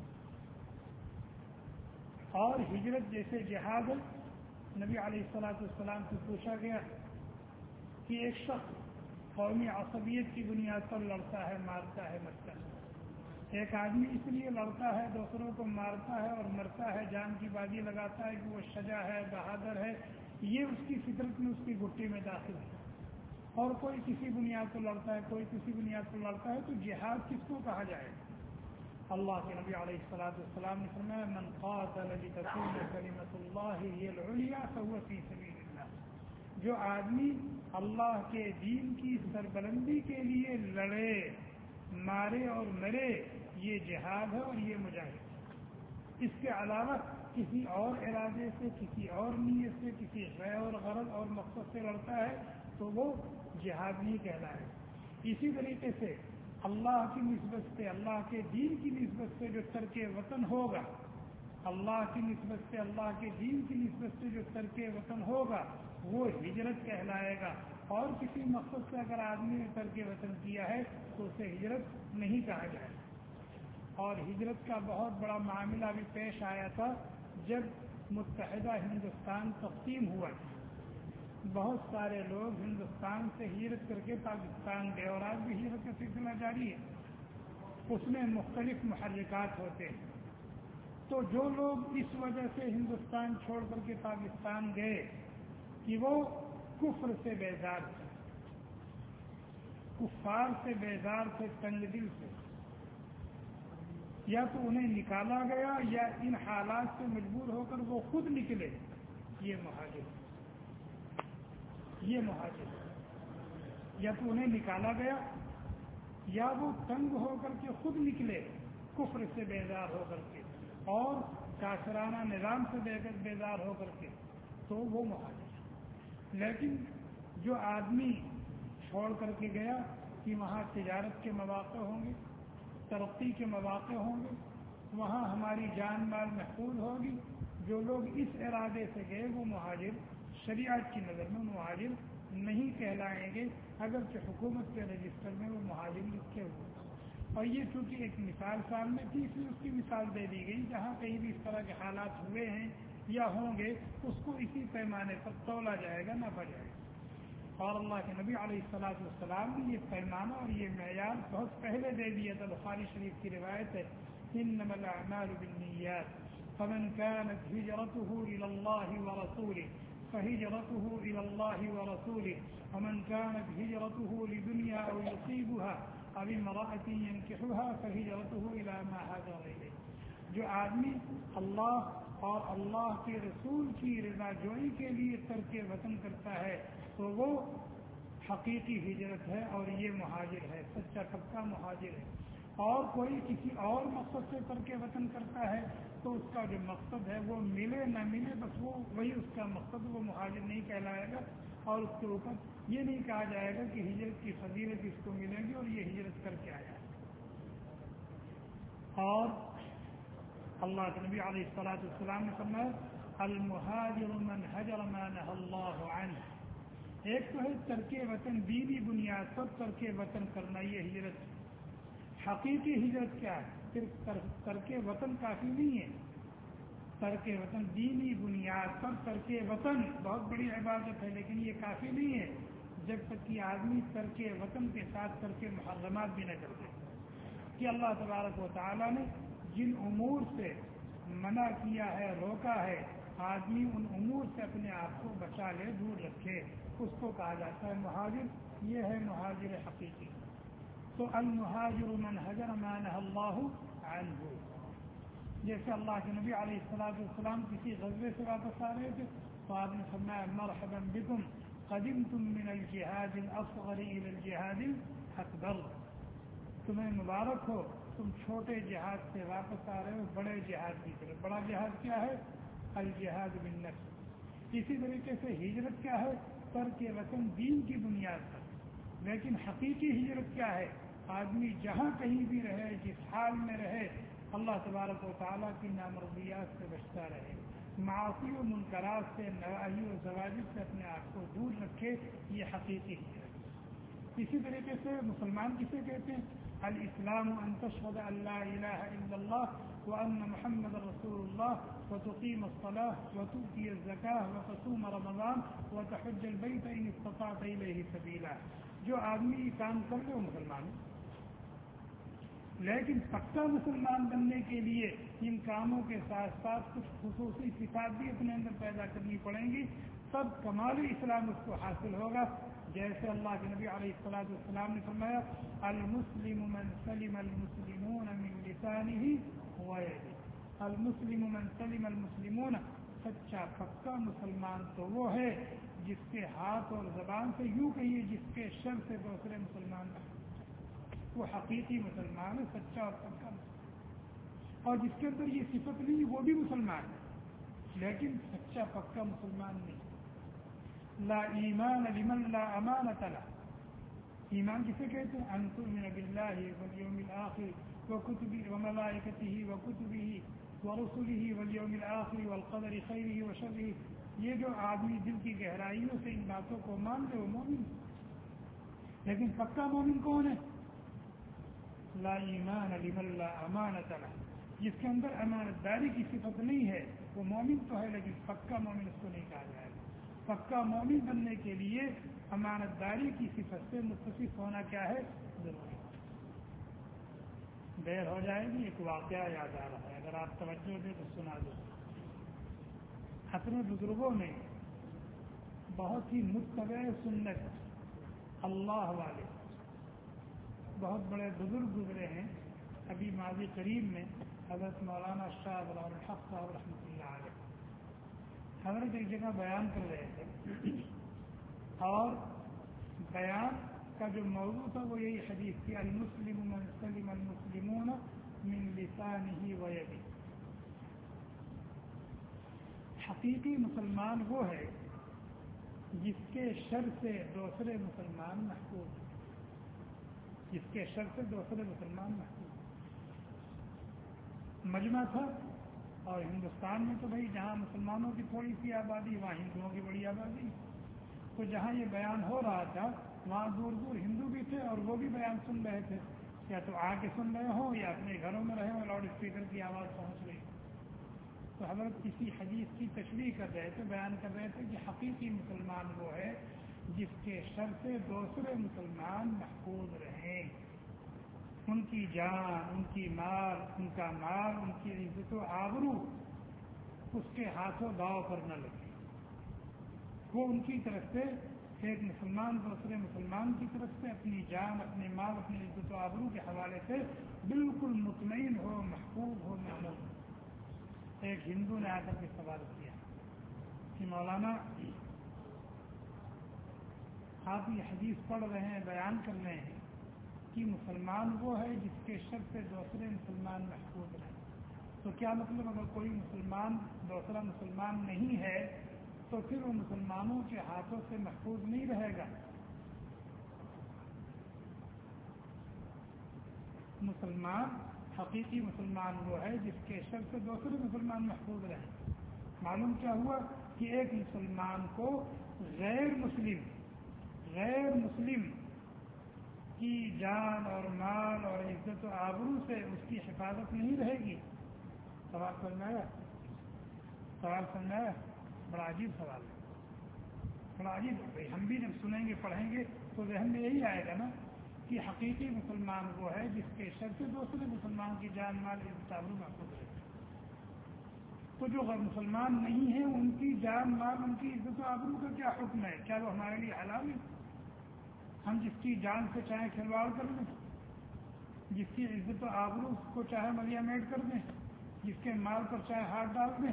اور ہجرت جیسے جہاد ہے، نبی علیہ الصلوۃ والسلام سے پوچھا گیا کہ ایک شخص قومی عصبیت کی بنیاد پر لڑتا ہے، مارتا ہے، مرتا ہے۔ ایک آدمی اس لیے لڑتا ہے، دوسروں کو مارتا ہے اور مرتا ہے، جان کی بازی لگاتا ہے کہ وہ شجاع ہے، بہادر ہے، یہ اس کی فطرت میں، اس کی گٹی میں داخل ہے۔ اور کوئی کسی بنیاد پر لڑتا ہے، کوئی کسی بنیاد پر لڑتا ہے، تو جہاد کس کو کہا جائے؟ اللہ کے نبی علیہ الصلوۃ والسلام نے فرمایا من قاتل لتکون کلمۃ اللہ ہی العلیٰ فہو فی سبیل اللہ، جو آدمی اللہ کے دین کی سربلندی کے لیے لڑے، مارے اور مرے، یہ جہاد ہے اور یہ مجاہد۔ اس کے علاوہ کسی اور ارادے سے، کسی اور نیت سے، کسی غیر اور غرض اور مقصد سے لڑتا ہے تو وہ جہاد نہیں کہلائے۔ اسی طریقے سے اللہ کی نسبت سے، اللہ کے دین کی نسبت سے جو ترک وطن ہوگا، اللہ کی نسبت سے، اللہ کے دین کی نسبت سے جو ترک وطن ہوگا وہ ہجرت کہلائے گا، اور کسی مقصد سے اگر آدمی نے ترک وطن کیا ہے تو اسے ہجرت نہیں کہا جائے۔ اور ہجرت کا بہت بڑا معاملہ بھی پیش آیا تھا جب متحدہ ہندوستان تقسیم ہوا تھا۔ بہت سارے لوگ ہندوستان سے ہجرت کر کے پاکستان گئے، اور آج بھی ہجرت کا سلسلہ جاری ہے۔ اس میں مختلف محرکات ہوتے ہیں، تو جو لوگ اس وجہ سے ہندوستان چھوڑ کر کے پاکستان گئے کہ وہ کفر سے بیزار تھے، کفار سے بیزار سے تنگ دل سے، یا تو انہیں نکالا گیا یا ان حالات سے مجبور ہو کر وہ خود نکلے، یہ مہاجر یہ مہاجر یا تو انہیں نکالا گیا یا وہ تنگ ہو کر کے خود نکلے کفر سے بیزار ہو کر کے اور کافرانہ نظام سے بیزار ہو کر کے، تو وہ مہاجر۔ لیکن جو آدمی چھوڑ کر کے گیا کہ وہاں تجارت کے مواقع ہوں گے، ترقی کے مواقع ہوں گے، وہاں ہماری جان مال محفوظ ہوگی، جو لوگ اس ارادے سے گئے وہ مہاجر شریعت کی نظر میں مہاجر نہیں کہلائیں گے، اگرچہ حکومت کے رجسٹر میں وہ مہاجر لکھے ہوئے۔ اور یہ چونکہ ایک مثال سامنے تھی اس لیے اس کی مثال دے دی گئی، جہاں کہیں بھی اس طرح کے حالات ہوئے ہیں یا ہوں گے اس کو اسی پیمانے پر تولا جائے گا، ناپا جائے گا۔ اور اللہ کے نبی علیہ الصلوۃ والسلام نے یہ پیمانہ اور یہ معیار بہت پہلے دے دیا تھا۔ بخاری شریف کی روایت ہے، انما الاعمال بالنیات فمن كانت هجرته الى الله ورسوله فهجرته الى الله ورسوله ومن كانت هجرته لدنيا او يصيبها او امرأة ينكحها فهجرته الى ما هاجر اليه۔ جو آدمی اللہ اور اللہ کے رسول کی رضا جوئی کے لیے ترک وطن کرتا ہے تو وہ حقیقی ہجرت ہے اور یہ مہاجر ہے، سچا پکا مہاجر ہے۔ اور کوئی کسی اور مقصد سے ترک وطن کرتا ہے تو اس کا جو مقصد ہے وہ ملے نہ ملے بس وہ وہی اس کا مقصد، وہ مہاجر نہیں کہلائے گا، اور اس کے اوپر یہ نہیں کہا جائے گا کہ ہجرت کی فضیلت اس کو ملے گی اور یہ ہجرت کر کے آیا ہے۔ اور اللہ کے نبی علیہ الصلوۃ والسلام نے فرمایا المہاجر من حجر ما نهى اللہ عنہ۔ ایک تو ہے ترک وطن دینی بنیاد پر ترک وطن کرنا، یہ ہجرت۔ حقیقی ہجرت کیا ہے؟ صرف ترک وطن کافی نہیں ہے، ترک وطن دینی بنیاد پر ترک وطن بہت بڑی عبادت ہے، لیکن یہ کافی نہیں ہے جب تک کہ آدمی ترک وطن کے ساتھ ترک محرمات بھی نہ کر دے۔ کہ اللہ تبارک و تعالیٰ نے جن امور سے منع کیا ہے، روکا ہے، آدمی ان امور سے اپنے آپ کو بچا لے، دور رکھے، اس کو کہا جاتا ہے مہاجر۔ یہ ہے مہاجر حقیقی۔ تو المہاجر من حجر ما نهى اللہ عنہ۔ جیسے اللہ کے نبی علیہ الصلوۃ والسلام کسی غزوے سے واپس آ رہے تھے تو آپ نے فرمایا مرحبا بکم قدمتم من الجہاد الاصغر الى الجہاد الاکبر۔ تمہیں مبارک ہو، تم چھوٹے جہاد سے واپس آ رہے ہو بڑے جہاد کی طرف۔ بڑا جہاد کیا ہے؟ الجہاد بالنفس۔ اسی طریقے سے ہجرت کیا ہے؟ ترک وطن دین کی بنیاد پر۔ لیکن حقیقی ہجرت کیا ہے؟ آدمی جہاں کہیں بھی رہے، جس حال میں رہے، اللہ تبارک و تعالیٰ کی نامرضیات سے بچتا رہے، معاصی و منکرات سے، نواہی و زواجر سے اپنے آپ کو دور رکھے، یہ حقیقی ہجرت۔ اسی طریقے سے مسلمان کسے کہتے ہیں؟ الاسلام ان تشهد ان لا الہ الا اللہ وان محمد رسول اللہ وتقیم الصلاة وتؤتی الزکاة وتصوم رمضان وتحج البیت ان استطعت الیہ سبیلا۔ جو آدمی یہ کام کر لے وہ مسلمان ہے، لیکن پکا مسلمان بننے کے لیے ان کاموں کے ساتھ ساتھ کچھ خصوصی صفات بھی اپنے اندر پیدا کرنی پڑیں گی، تب کمال اسلام اس کو حاصل ہوگا۔ جیسے اللہ کے نبی علیہ الصلوۃ والسلام نے فرمایا المسلم من سلم المسلمون من لسانه ويده۔ المسلم من سلم المسلمون، سچا پکا مسلمان تو وہ ہے جس کے ہاتھ اور زبان سے، یوں کہیے جس کے شر سے دوسرے مسلمان رہے، وہ حقیقی مسلمان ہے، سچا اور پکا مسلمان۔ اور جس کے اندر یہ صفت نہیں وہ بھی مسلمان ہے لیکن سچا پکا مسلمان نہیں۔ لا ایمان لمن لا امانۃ لہ۔ ایمان کسے کہتے ہیں؟ ان تؤمن باللہ والیوم الآخر وکتبہ وملائکتہ وکتبہ ورسلہ والیوم الآخر والقدر خیرہ وشرہ۔ یہ جو آدمی دل کی گہرائیوں سے ان باتوں کو مان لے وہ مومن۔ لیکن پکا مومن کون ہے؟ لا ایمان لمن لا امانۃ لہ، جس کے اندر امانت داری کی صفت نہیں ہے، وہ مومن تو ہے لیکن پکا مومن اس کو نہیں کہا جائے گا۔ پکا مومن بننے کے لیے امانت داری کی صفت سے متصف ہونا کیا ہے؟ ضروری۔ دیر ہو جائے گی، ایک واقعہ یاد آ رہا ہے، اگر آپ توجہ دیں تو سنا دو۔ اپنے بزرگوں میں بہت ہی متبع سنت اللہ والے بہت بڑے بزرگ گزرے ہیں ابھی ماضی قریب میں، حضرت مولانا شاہ غلام الحق صاحب رحمۃ اللہ علیہ، حضرت ایک جگہ بیان کر رہے تھے اور بیان کا جو موضوع تھا وہ یہی حدیث تھی، المسلم من سلم المسلمون من لسانہ و یدہ۔ حقیقی مسلمان وہ ہے جس کے شر سے دوسرے مسلمان محفوظ ہیں، جس کے شر سے دوسرے مسلمان محفوظ ہیں۔ مجمع تھا اور ہندوستان میں تو بھائی جہاں مسلمانوں کی تھوڑی سی آبادی وہاں ہندوؤں کی بڑی آبادی، تو جہاں یہ بیان ہو رہا تھا وہاں دور دور ہندو بھی تھے اور وہ بھی بیان سن رہے تھے، یا تو آ کے سن رہے ہوں یا اپنے گھروں میں رہے ہوں، لاؤڈ اسپیکر کی آواز پہنچ رہی۔ تو حضرت کسی حدیث کی تشریح کر رہے تھے، بیان کر رہے تھے کہ حقیقی مسلمان وہ ہے جس کے شر سے دوسرے مسلمان محفوظ رہیں، ان کی جان، ان کی مال، ان کا مال، ان کی عزت و آبرو اس کے ہاتھوں داؤ پر نہ لگے۔ وہ ان کی طرف سے، ایک مسلمان دوسرے مسلمان کی طرف سے اپنی جان، اپنے مال، اپنی عزت و آبرو کے حوالے سے بالکل مطمئن ہو، محفوظ ہو، محفوظ ہو۔ ایک ہندو نے آ کر کے سوال کیا کہ مولانا آپ یہ حدیث پڑھ رہے ہیں، بیان کر رہے ہیں کہ مسلمان وہ ہے جس کے شر سے دوسرے مسلمان محفوظ رہیں، تو کیا مطلب اگر کوئی مسلمان دوسرا مسلمان نہیں ہے تو پھر وہ مسلمانوں کے ہاتھوں سے محفوظ نہیں رہے گا؟ مسلمان، حقیقی مسلمان وہ ہے جس کے شر سے دوسرے مسلمان محفوظ رہیں۔ معلوم کیا ہوا کہ ایک مسلمان کو غیر مسلم غیر مسلم کی جان اور مال اور عزت و آبرو سے اس کی حفاظت نہیں رہے گی۔ سوال سمجھ میں آیا؟ سوال سمجھ میں آیا؟ بڑا عجیب سوال ہے، بڑا عجیب ہے۔ ہم بھی جب سنیں گے پڑھیں گے تو ذہن میں یہی آئے گا نا کہ حقیقی مسلمان وہ ہے جس کے شر سے دوسرے مسلمان کی جان، مال، عزت و آبرو محفوظ رہے۔ تو جو غیر مسلمان نہیں ہیں ان کی جان، مال، ان کی عزت و آبرو کا کیا حکم ہے؟ کیا وہ ہمارے لیے حلال ہے؟ ہم جس کی جان سے چاہے کھلواڑ کر دیں، جس کی عزت و آبرو کو چاہے ملیا میٹ کر دیں، جس کے مال پر چاہے ہاتھ ڈال دیں۔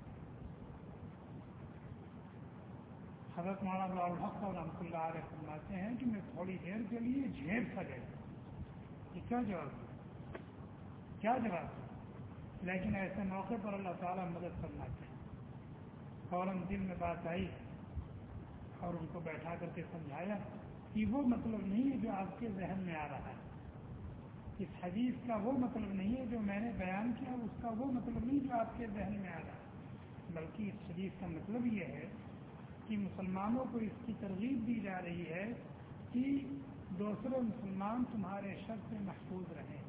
حضرت مولانا غلام الحق رحمۃ اللہ علیہ فرماتے ہیں کہ میں تھوڑی دیر کے لیے جھیپ سا گیا، یہ کیا جواب دیا، کیا جواب دیا؟ لیکن ایسے موقع پر اللہ تعالیٰ مدد فرماتے ہیں۔ فوراً دل میں بات آئی اور ان کو بیٹھا کر کے سمجھایا کہ وہ مطلب نہیں ہے جو آپ کے ذہن میں آ رہا ہے، اس حدیث کا وہ مطلب نہیں ہے جو میں نے بیان کیا، اس کا وہ مطلب نہیں جو آپ کے ذہن میں آ رہا ہے، بلکہ اس حدیث کا مطلب یہ ہے کہ مسلمانوں کو اس کی ترغیب دی جا رہی ہے کہ دوسرے مسلمان تمہارے شر سے محفوظ رہیں۔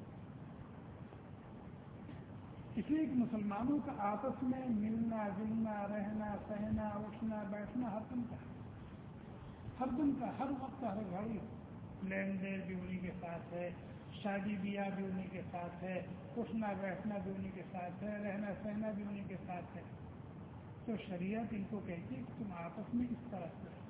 اس لیے کہ مسلمانوں کا آپس میں ملنا جلنا، رہنا سہنا، اٹھنا بیٹھنا ہر دن کا ہر دن کا ہر وقت ہر گھڑی لین دین بھی انہیں کے ساتھ ہے، شادی بیاہ بھی انہیں کے ساتھ ہے، اٹھنا بیٹھنا بھی انہیں کے ساتھ ہے، رہنا سہنا بھی انہیں کے ساتھ ہے۔ تو شریعت ان کو کہتی ہے کہ تم آپس میں اس طرح سے رہو۔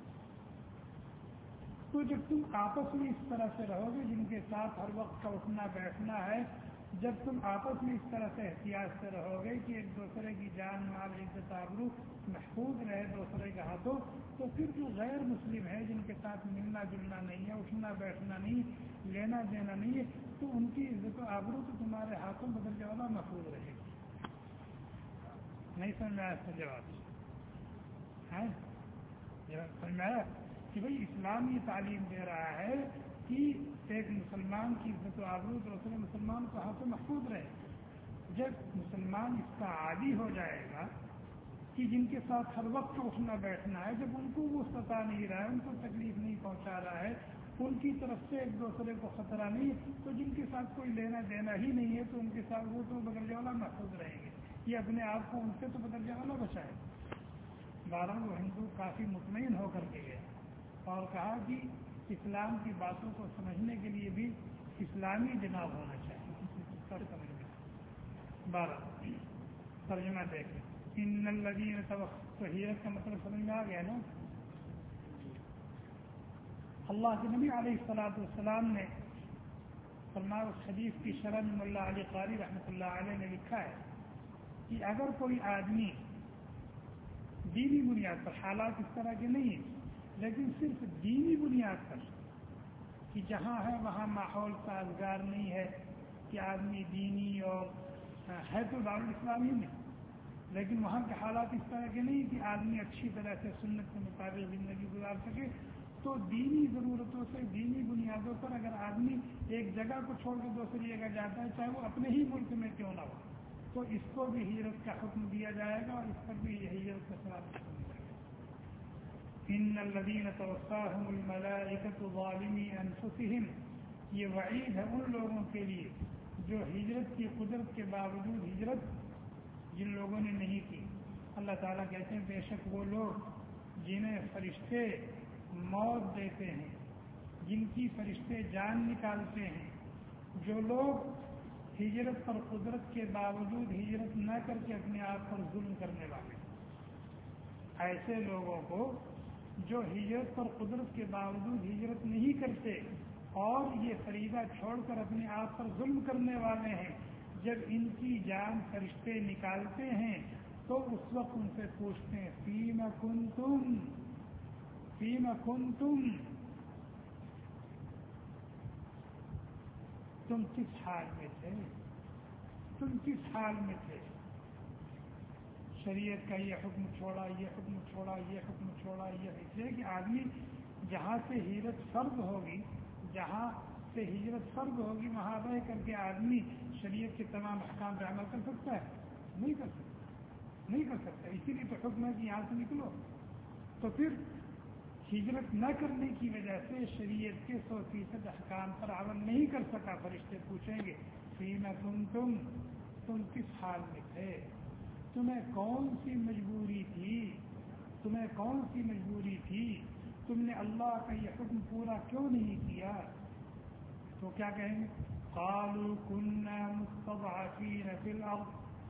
تو جب تم آپس میں اس طرح سے رہو گے، جن کے ساتھ ہر وقت کا اٹھنا بیٹھنا ہے، جب تم آپس میں اس طرح سے احتیاط سے رہو گے کہ ایک دوسرے کی جان، مال، عزت آبرو محفوظ رہے دوسرے کے ہاتھوں، تو پھر جو غیر مسلم ہے، جن کے ساتھ ملنا جلنا نہیں ہے، اٹھنا بیٹھنا نہیں، لینا دینا نہیں ہے، تو ان کی عزت و آبرو تو تمہارے ہاتھوں بدل جانا محفوظ رہے گی۔ نہیں سمجھ میں آیا اس کا جواب؟ ہے جواب سمجھ میں آیا کہ بھائی اسلام یہ تعلیم دے رہا ہے کہ ایک مسلمان کی عزت و آبرو دوسرے مسلمان کو ہاتھوں محفوظ رہے۔ جب مسلمان اس کا عادی ہو جائے گا کہ جن کے ساتھ ہر وقت اٹھنا بیٹھنا ہے، جب ان کو وہ ستا نہیں رہا ہے، ان کو تکلیف نہیں پہنچا رہا ہے، ان کی طرف سے ایک دوسرے کو خطرہ نہیں ہے، تو جن کے ساتھ کوئی لینا دینا ہی نہیں ہے تو ان کے ساتھ وہ تو بدرجہ والا محفوظ رہیں گے، یہ اپنے آپ کو ان سے تو بدرجہ والا بچائے۔ بارہ وہ ہندو کافی مطمئن ہو کر کے گیا اور کہا کہ اسلام کی باتوں کو سمجھنے کے لیے بھی اسلامی جناب ہونا چاہیے، سب سمجھ میں۔ بارہ ترجمہ دیکھیں، ان الذین توحید کا مطلب سمجھ میں آ گیا نا؟ اللہ کے نبی علیہ الصلوۃ والسلام نے فرمایا اس حدیث کی شرح میں ملا علی قاری رحمۃ اللہ علیہ نے لکھا ہے کہ اگر کوئی آدمی دینی بنیاد پر، حالات اس طرح کے نہیں ہیں لیکن صرف دینی بنیاد پر کہ جہاں ہے وہاں ماحول سازگار نہیں ہے کہ آدمی دینی اور ہے تو دارالاسلامی میں، لیکن وہاں کے حالات اس طرح کے نہیں کہ آدمی اچھی طرح سے سنت کے مطابق زندگی گزار سکے، تو دینی ضرورتوں سے دینی بنیادوں پر اگر آدمی ایک جگہ کو چھوڑ کے دوسری جگہ جاتا ہے چاہے وہ اپنے ہی ملک میں کیوں نہ ہو، تو اس کو بھی ہجرت کا حکم دیا جائے گا اور اس پر بھی یہ ہجرت کا ثواب حکم دیا جائے گا۔ ان الذین توفاهم الملائکۃ ظالمی انفسهم، یہ وعید ہے ان لوگوں کے لیے جو ہجرت کی قدرت کے باوجود ہجرت جن لوگوں نے نہیں کی۔ اللہ تعالیٰ کہتے ہیں بے شک وہ لوگ جنہیں فرشتے موت دیتے ہیں، جن کی فرشتے جان نکالتے ہیں، جو لوگ ہجرت پر قدرت کے باوجود ہجرت نہ کر کے اپنے آپ پر ظلم کرنے والے، ایسے لوگوں کو جو ہجرت پر قدرت کے باوجود ہجرت نہیں کرتے اور یہ فریضہ چھوڑ کر اپنے آپ پر ظلم کرنے والے ہیں، جب ان کی جان فرشتے نکالتے ہیں تو اس وقت ان سے پوچھتے ہیں فیم کنتم فیم کنتم، تم کس حال میں تھے، تم کس حال میں تھے، شریعت کا یہ حکم چھوڑا، یہ حکم چھوڑا، یہ حکم چھوڑا، یہ اس لیے کہ آدمی جہاں سے ہجرت فرض ہوگی، جہاں سے ہجرت فرض ہوگی وہاں رہ کر کے آدمی شریعت کے تمام احکام پہ عمل کر سکتا ہے؟ نہیں کر سکتا، نہیں کر سکتا۔ اسی لیے تو حکم ہے کہ یہاں سے نکلو۔ تو پھر ہجرت نہ کرنے کی وجہ سے شریعت کے سو فیصد احکام پر عمل نہیں کر سکا، فرشتے پوچھیں گے فیما کنتم، تم کس حال میں تھے، تمہیں کون سی مجبوری تھی، تمہیں کون سی مجبوری تھی، تم نے اللہ کا یہ حکم پورا کیوں نہیں کیا؟ تو کیا کہیں گے؟ قالوا كنا مستضعفين في الارض،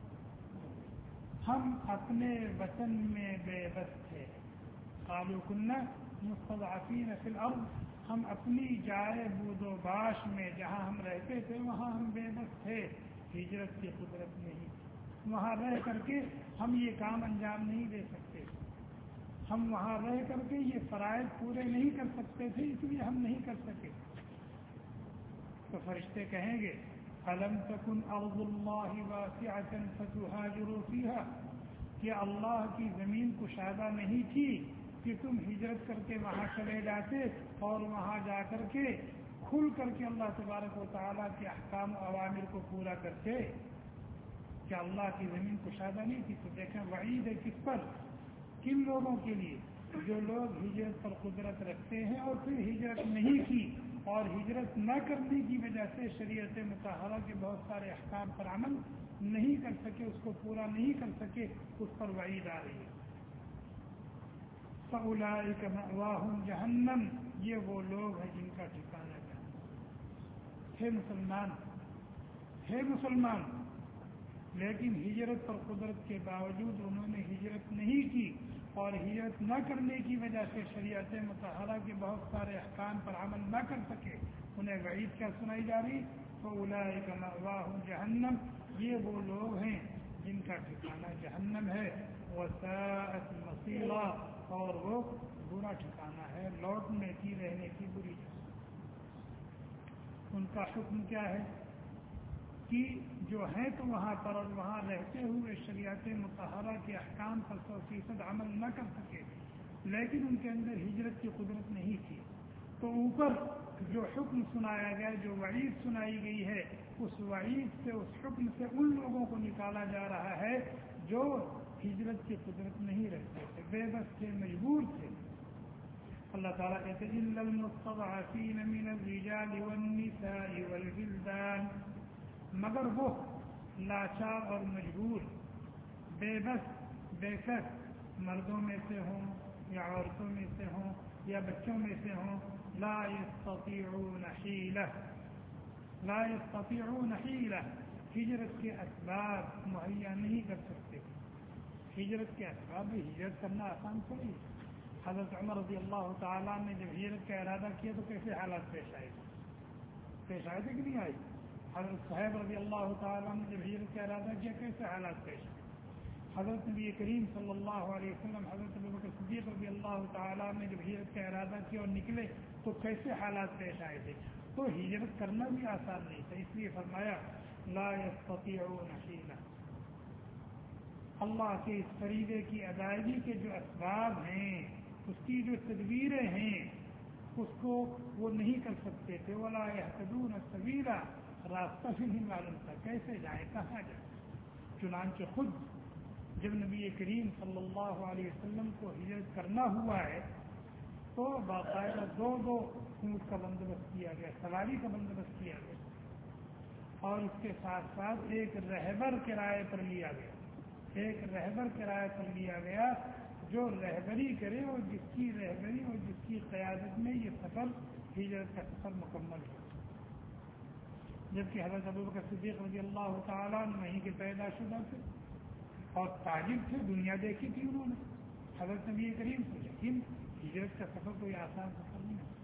ہم اپنے وطن میں بے بس تھے۔ قالوا كنا مستضعفين في الارض، ہم اپنی جائے بود و باش میں جہاں ہم رہتے تھے وہاں ہم بے بس تھے، ہجرت کی قدرت نہیں، وہاں رہ کر کے ہم یہ کام انجام نہیں دے سکتے، ہم وہاں رہ کر کے یہ فرائض پورے نہیں کر سکتے تھے، اس لیے ہم نہیں کر سکے۔ تو فرشتے کہیں گے أَلَمْ تَكُنْ أَرْضُ اللَّهِ وَاسِعَةً فَتُهَاجِرُوا فِيهَا، کہ اللہ کی زمین کشادہ نہیں تھی کہ تم ہجرت کر کے وہاں چلے جاتے اور وہاں جا کر کے کھل کر کے اللہ تبارک و تعالیٰ کے احکام و اوامر کو پورا کرتے، کہ اللہ کی زمین کشادہ نہیں تھی۔ تو دیکھیں وعید ہے کس پر؟ کن لوگوں کے لیے؟ جو لوگ ہجرت پر قدرت رکھتے ہیں اور پھر ہجرت نہیں کی اور ہجرت نہ کرنے کی وجہ سے شریعت مطہرہ کے بہت سارے احکام پر عمل نہیں کر سکے، اس کو پورا نہیں کر سکے، اس پر وعید آ رہی ہے۔ فَأُولَٰئِكَ مَأْوَاهُمْ جَهَنَّمُ، یہ وہ لوگ ہیں جن کا ٹھکانہ جہنم۔ ہے مسلمان، ہے مسلمان، لیکن ہجرت پر قدرت کے باوجود انہوں نے ہجرت نہیں کی اور ہجرت نہ کرنے کی وجہ سے شریعت مطہرہ کے بہت سارے احکام پر عمل نہ کر سکے، انہیں وعید کیا سنائی جا رہی؟ فَأُولَٰئِكَ مَأْوَاهُمْ جَهَنَّمُ، یہ وہ لوگ ہیں جن کا ٹھکانہ جہنم ہے، وَسَاءَتْ مَصِيرًا، اور وہ برا ٹھکانہ ہے، لوٹنے کی، رہنے کی بری جگہ۔ ان کا حکم کیا ہے کہ جو ہیں تو وہاں پر اور وہاں رہتے ہوئے شریعت مطہرہ کے احکام پر سو فیصد عمل نہ کر سکے، لیکن ان کے اندر ہجرت کی قدرت نہیں تھی، تو اوپر جو حکم سنایا گیا، جو وعید سنائی گئی ہے، اس وعید سے، اس حکم سے ان لوگوں کو نکالا جا رہا ہے جو ہجرت کی قدرت نہیں رکھتے تھے، بے بس تھے، مجبور تھے۔ اللہ تعالیٰ کہتے ہیں إِلَّا الْمُسْتَضْعَفِينَ مِنَ الرِّجَالِ وَالنِّسَاءِ وَالْوِلْدَانِ، مگر وہ لاچار اور مجبور، بے بس، بے کس مردوں میں سے ہوں یا عورتوں میں سے ہوں یا بچوں میں سے ہوں، لا يستطيعون حیلہ، لا يستطيعون حیلہ، ہجرت کے اسباب مہیا نہیں کر سکتے۔ ہجرت کے اسباب بھی، ہجرت کرنا آسان تھوڑی ہے۔ حضرت عمر رضی اللہ تعالیٰ نے جب ہجرت کا ارادہ کیا تو کیسے حالات پیش آئے؟ پیش آئے تھے کہ نہیں آئی؟ حضرت صاحب رضی اللہ تعالیٰ نے جب ہجرت کا ارادہ کیا کیسے حالات پیش آئے؟ حضرت نبی کریم صلی اللہ علیہ وسلم حضرت ابوبکر صدیق رضی اللہ تعالیٰ نے جب ہجرت کا ارادہ کیا اور نکلے تو کیسے حالات پیش آئے تھے؟ تو ہجرت کرنا بھی آسان نہیں تھا، اس لیے فرمایا لا یستطیعون حیلہ، اللہ کے اس فریضے کی ادائیگی کے جو اسباب ہیں، اس کی جو تدبیریں ہیں، اس کو وہ نہیں کر سکتے تھے۔ ولا یہتدون سبیلا، راستہ بھی نہیں معلوم تھا کیسے جائیں کہاں جائیں۔ چنانچہ خود جب نبی کریم صلی اللہ علیہ وسلم کو ہجرت کرنا ہوا ہے تو باقاعدہ دو دو اونٹ کا بندوبست کیا گیا، سواری کا بندوبست کیا گیا، اور اس کے ساتھ ساتھ ایک رہبر کرائے پر لیا گیا، ایک رہبر کرائے پر لیا گیا جو رہبری کرے اور جس کی رہبری اور جس کی قیادت میں یہ سفر ہجرت کا سفر مکمل ہو۔ جبکہ حضرت ابوبکر صدیق رضی اللہ تعالیٰ وہیں کے پیدا شدہ تھے اور تاجر تھے، دنیا دیکھی تھی انہوں نے حضرت نبی کریم سے، لیکن ہجرت کا سفر کوئی آسان سفر نہیں ہے۔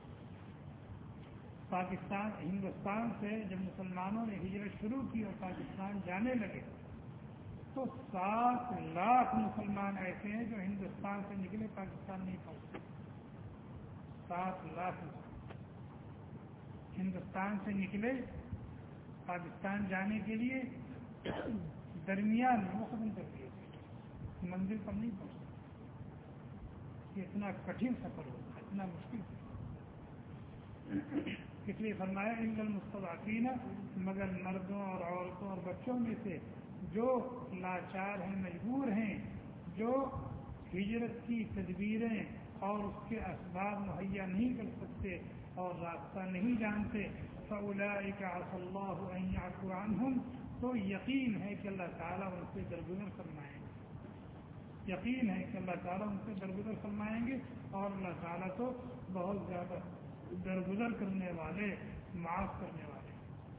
پاکستان ہندوستان سے جب مسلمانوں نے ہجرت شروع کی اور پاکستان جانے لگے تو سات لاکھ مسلمان ایسے ہیں جو ہندوستان سے نکلے پاکستان نہیں پہنچے۔ سات لاکھ ہندوستان سے نکلے پاکستان جانے کے لیے، درمیان میں وہ ختم کر دیے، منزل پر نہیں پہنچے۔ اتنا کٹھن سفر ہوتا، اتنا مشکل سفر۔ اس لیے فرمایا الا المستضعفین، مگر مردوں اور عورتوں اور بچوں میں سے جو لاچار ہیں، مجبور ہیں، جو ہجرت کی تدبیریں اور اس کے اسباب مہیا نہیں کر سکتے اور راستہ نہیں جانتے، فَأُولَٰئِكَ عَسَى اللَّهُ أَن يَعْفُوَ عَنْهُمْ، تو یقین ہے کہ اللہ تعالیٰ ان سے درگزر فرمائیں گے، یقین ہے کہ اللہ تعالیٰ ان سے درگزر فرمائیں گے، اور اللہ تعالیٰ تو بہت زیادہ درگزر کرنے والے، معاف کرنے والے۔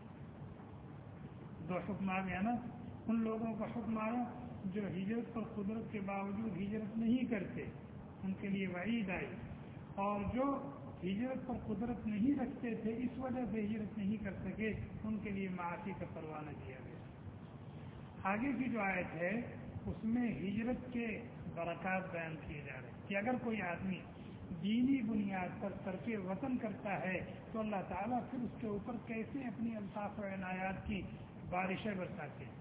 دو حکم آ گیا نا، ان لوگوں کا حکم آیا جو ہجرت پر قدرت کے باوجود ہجرت نہیں کرتے، ان کے لیے وعید آئی، اور جو ہجرت پر قدرت نہیں رکھتے تھے اس وجہ سے ہجرت نہیں کر سکے ان کے لیے معافی کا پروانہ دیا گیا۔ آگے کی جو آیت ہے اس میں ہجرت کے برکات بیان کیے جا رہے ہیں کہ اگر کوئی آدمی دینی بنیاد پر ترک وطن کرتا ہے تو اللہ تعالیٰ پھر اس کے اوپر کیسے اپنی الطاف و عنایات کی بارشیں برساتے ہیں۔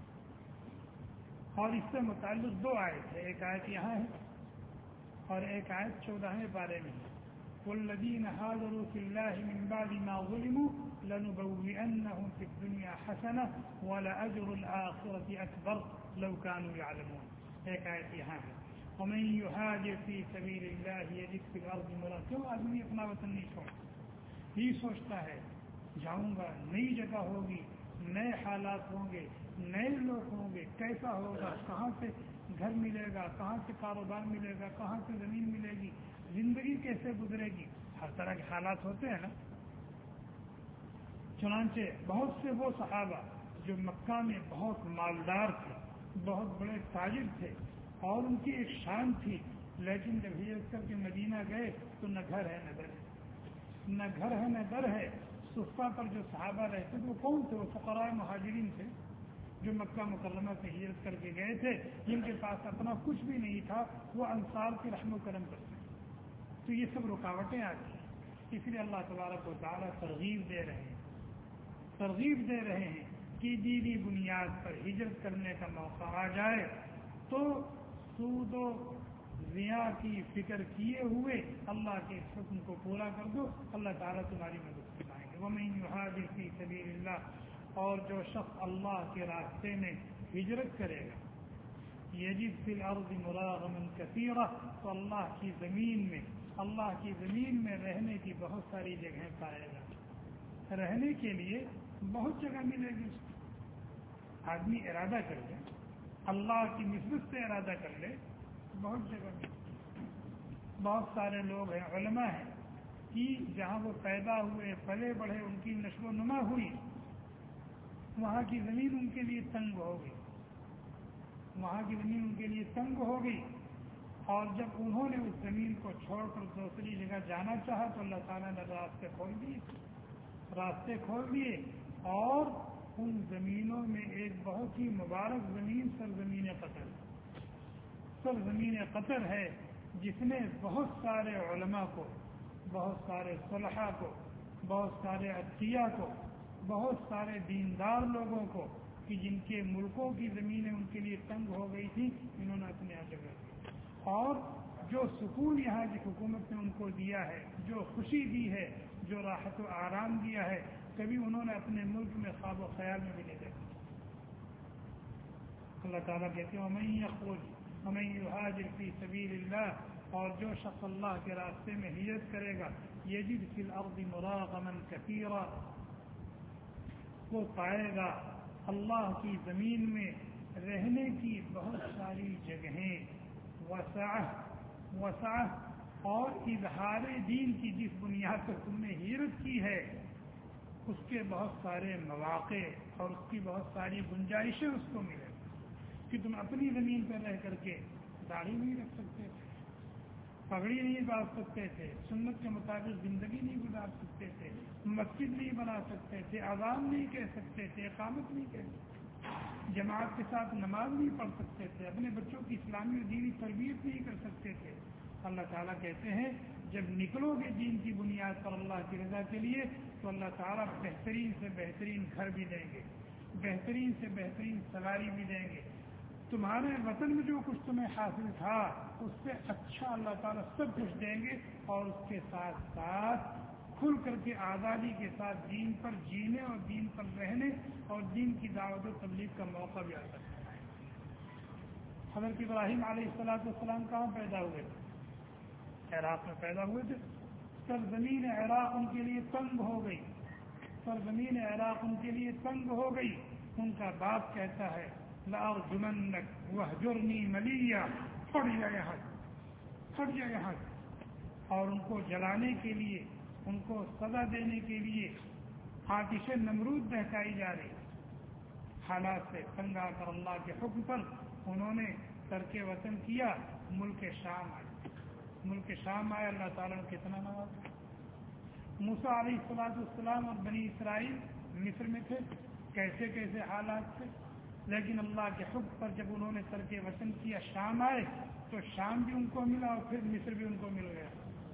اور اس سے متعلق دو آیت ہے، ایک آیت یہاں ہے اور ایک آیت چودہویں پارے میں ہے۔ والذین هاجروا فی اللہ من بعد ما ظلموا لنبوئنهم فی الدنیا حسنہ ولأجر الآخرة اکبر لو كانوا يعلمون۔ ایک آیت یہاں ہے ومن یہاجر فی سبیل اللہ یجد فی الارض مراغما۔ کیوں آدمی اپنا وطن نہیں چھوڑتا؟ یہ سوچتا ہے جاؤں گا، نئی جگہ ہوگی، نئے حالات ہوں گے، نئے لوگ ہوں گے، کیسا ہوگا، کہاں سے گھر ملے گا، کہاں سے کاروبار ملے گا، کہاں سے زمین ملے گی، زندگی کیسے گزرے گی، ہر طرح کے حالات ہوتے ہیں نا۔ چنانچہ بہت سے وہ صحابہ جو مکہ میں بہت مالدار تھے، بہت بڑے تاجر تھے اور ان کی ایک شان تھی، لیکن جب ہجرت کر کے مدینہ گئے تو نہ گھر ہے نہ در ہے، نہ گھر ہے نہ در ہے۔ صفہ پر جو صحابہ رہتے تھے وہ کون تھے؟ وہ فقراء مہاجرین تھے جو مکہ مکرمہ سے ہجرت کر کے گئے تھے، جن کے پاس اپنا کچھ بھی نہیں تھا، وہ انصار کے رحم و کرم کرتے تھے۔ تو یہ سب رکاوٹیں آتی ہیں، اس لیے اللہ تبارک و تعالیٰ ترغیب دے رہے ہیں ترغیب دے رہے ہیں کہ دینی بنیاد پر ہجرت کرنے کا موقع آ جائے تو سود و زیا کی فکر کیے ہوئے اللہ کے حکم کو پورا کر دو، اللہ تعالیٰ تمہاری مدد فرمائیں گے۔ وَمَن یُہَاجِرْ فِی سَبِیلِ اللَّهِ، اور جو شخص اللہ کے راستے میں ہجرت کرے گا، یجد فی الارض مراغما کثیرا، تو اللہ کی زمین میں اللہ کی زمین میں رہنے کی بہت ساری جگہیں پائے گا۔ رہنے کے لیے بہت جگہ ملے گی۔ آدمی ارادہ کر لے، اللہ کی نسبت سے ارادہ کر لے، بہت جگہ ملے گی۔ بہت سارے لوگ ہیں، علماء ہیں کہ جہاں وہ پیدا ہوئے، پلے بڑھے، ان کی نشو و نما ہوئی، وہاں کی زمین ان کے لیے تنگ ہو گئی وہاں کی زمین ان کے لیے تنگ ہو گئی اور جب انہوں نے اس زمین کو چھوڑ کر دوسری جگہ جانا چاہا تو اللہ تعالیٰ نے راستے کھول دیے، راستے کھول دیے، اور ان زمینوں میں ایک بہت ہی مبارک زمین سرزمین قطر سرزمین قطر ہے، جس نے بہت سارے علماء کو، بہت سارے صلحاء کو، بہت سارے اتقیاء کو، بہت سارے دیندار لوگوں کو کہ جن کے ملکوں کی زمینیں ان کے لیے تنگ ہو گئی تھی، انہوں نے اپنے یہاں جگہ دی، اور جو سکون یہاں کی حکومت نے ان کو دیا ہے، جو خوشی دی ہے، جو راحت و آرام دیا ہے، کبھی انہوں نے اپنے ملک میں خواب و خیال میں بھی نہیں دیکھا۔ اللہ تعالیٰ کہتے ہیں وَمَن يَخْرُجْ وَمَن يُهَاجِرْ فِي سَبِيلِ اللَّهِ، اور جو شخص اللہ کے راستے میں ہجرت کرے گا، يَجِدْ فِي الْأَرْضِ مُرَاغَمًا كَثِيرًا، وہ پائے گا اللہ کی زمین میں رہنے کی بہت ساری جگہیں، وسعہ وسعہ اور اظہار دین کی جس بنیاد پر تم نے ہجرت کی ہے اس کے بہت سارے مواقع اور اس کی بہت ساری گنجائشیں اس کو ملے، کہ تم اپنی زمین پر رہ کر کے داڑھی نہیں رکھ سکتے تھے، پگڑی نہیں باندھ سکتے تھے، سنت کے مطابق زندگی نہیں گزار سکتے تھے، مسجد نہیں بنا سکتے تھے، اذان نہیں کہہ سکتے تھے، اقامت نہیں کہہ سکتے، جماعت کے ساتھ نماز نہیں پڑھ سکتے تھے، اپنے بچوں کی اسلامی اور دینی تربیت نہیں کر سکتے تھے۔ اللہ تعالیٰ کہتے ہیں جب نکلو گے دین کی بنیاد پر اللہ کی رضا کے لیے تو اللہ تعالیٰ بہترین سے بہترین گھر بھی دیں گے، بہترین سے بہترین سواری بھی دیں گے، تمہارے وطن میں جو کچھ تمہیں حاصل تھا اس سے اچھا اللہ تعالیٰ سب کچھ دیں گے، اور اس کے ساتھ ساتھ کھل کر کے آزادی کے ساتھ دین پر جینے اور دین پر رہنے اور دین کی دعوت و تبلیغ کا موقع بھی آتا ہے۔ حضرت ابراہیم علیہ الصلوۃ والسلام کہاں پیدا ہوئے تھے؟ عراق میں پیدا ہوئے تھے۔ سرزمین عراق ان کے لیے تنگ ہو گئی، سرزمین عراق ان کے لیے تنگ ہو گئی۔ ان کا باپ کہتا ہے لَأَرْجُمَنَّكَ وَاهْجُرْنِي مَلِيًّا، پھٹ جا یہاں پھٹ جا یہاں اور ان کو جلانے کے لیے، ان کو سزا دینے کے لیے آتش نمرود بہکائی جا رہی۔ حالات سے تنگ آ کر اللہ کے حکم پر انہوں نے ترک وطن کیا، ملک شام آئے ملک شام آئے اللہ تعالیٰ نے کتنا نوازا۔ موسیٰ علیہ الصلوۃ والسلام اور بنی اسرائیل مصر میں تھے، کیسے کیسے حالات تھے، لیکن اللہ کے حکم پر جب انہوں نے ترک وطن کیا، شام آئے تو شام بھی ان کو ملا اور پھر مصر بھی ان کو مل گیا۔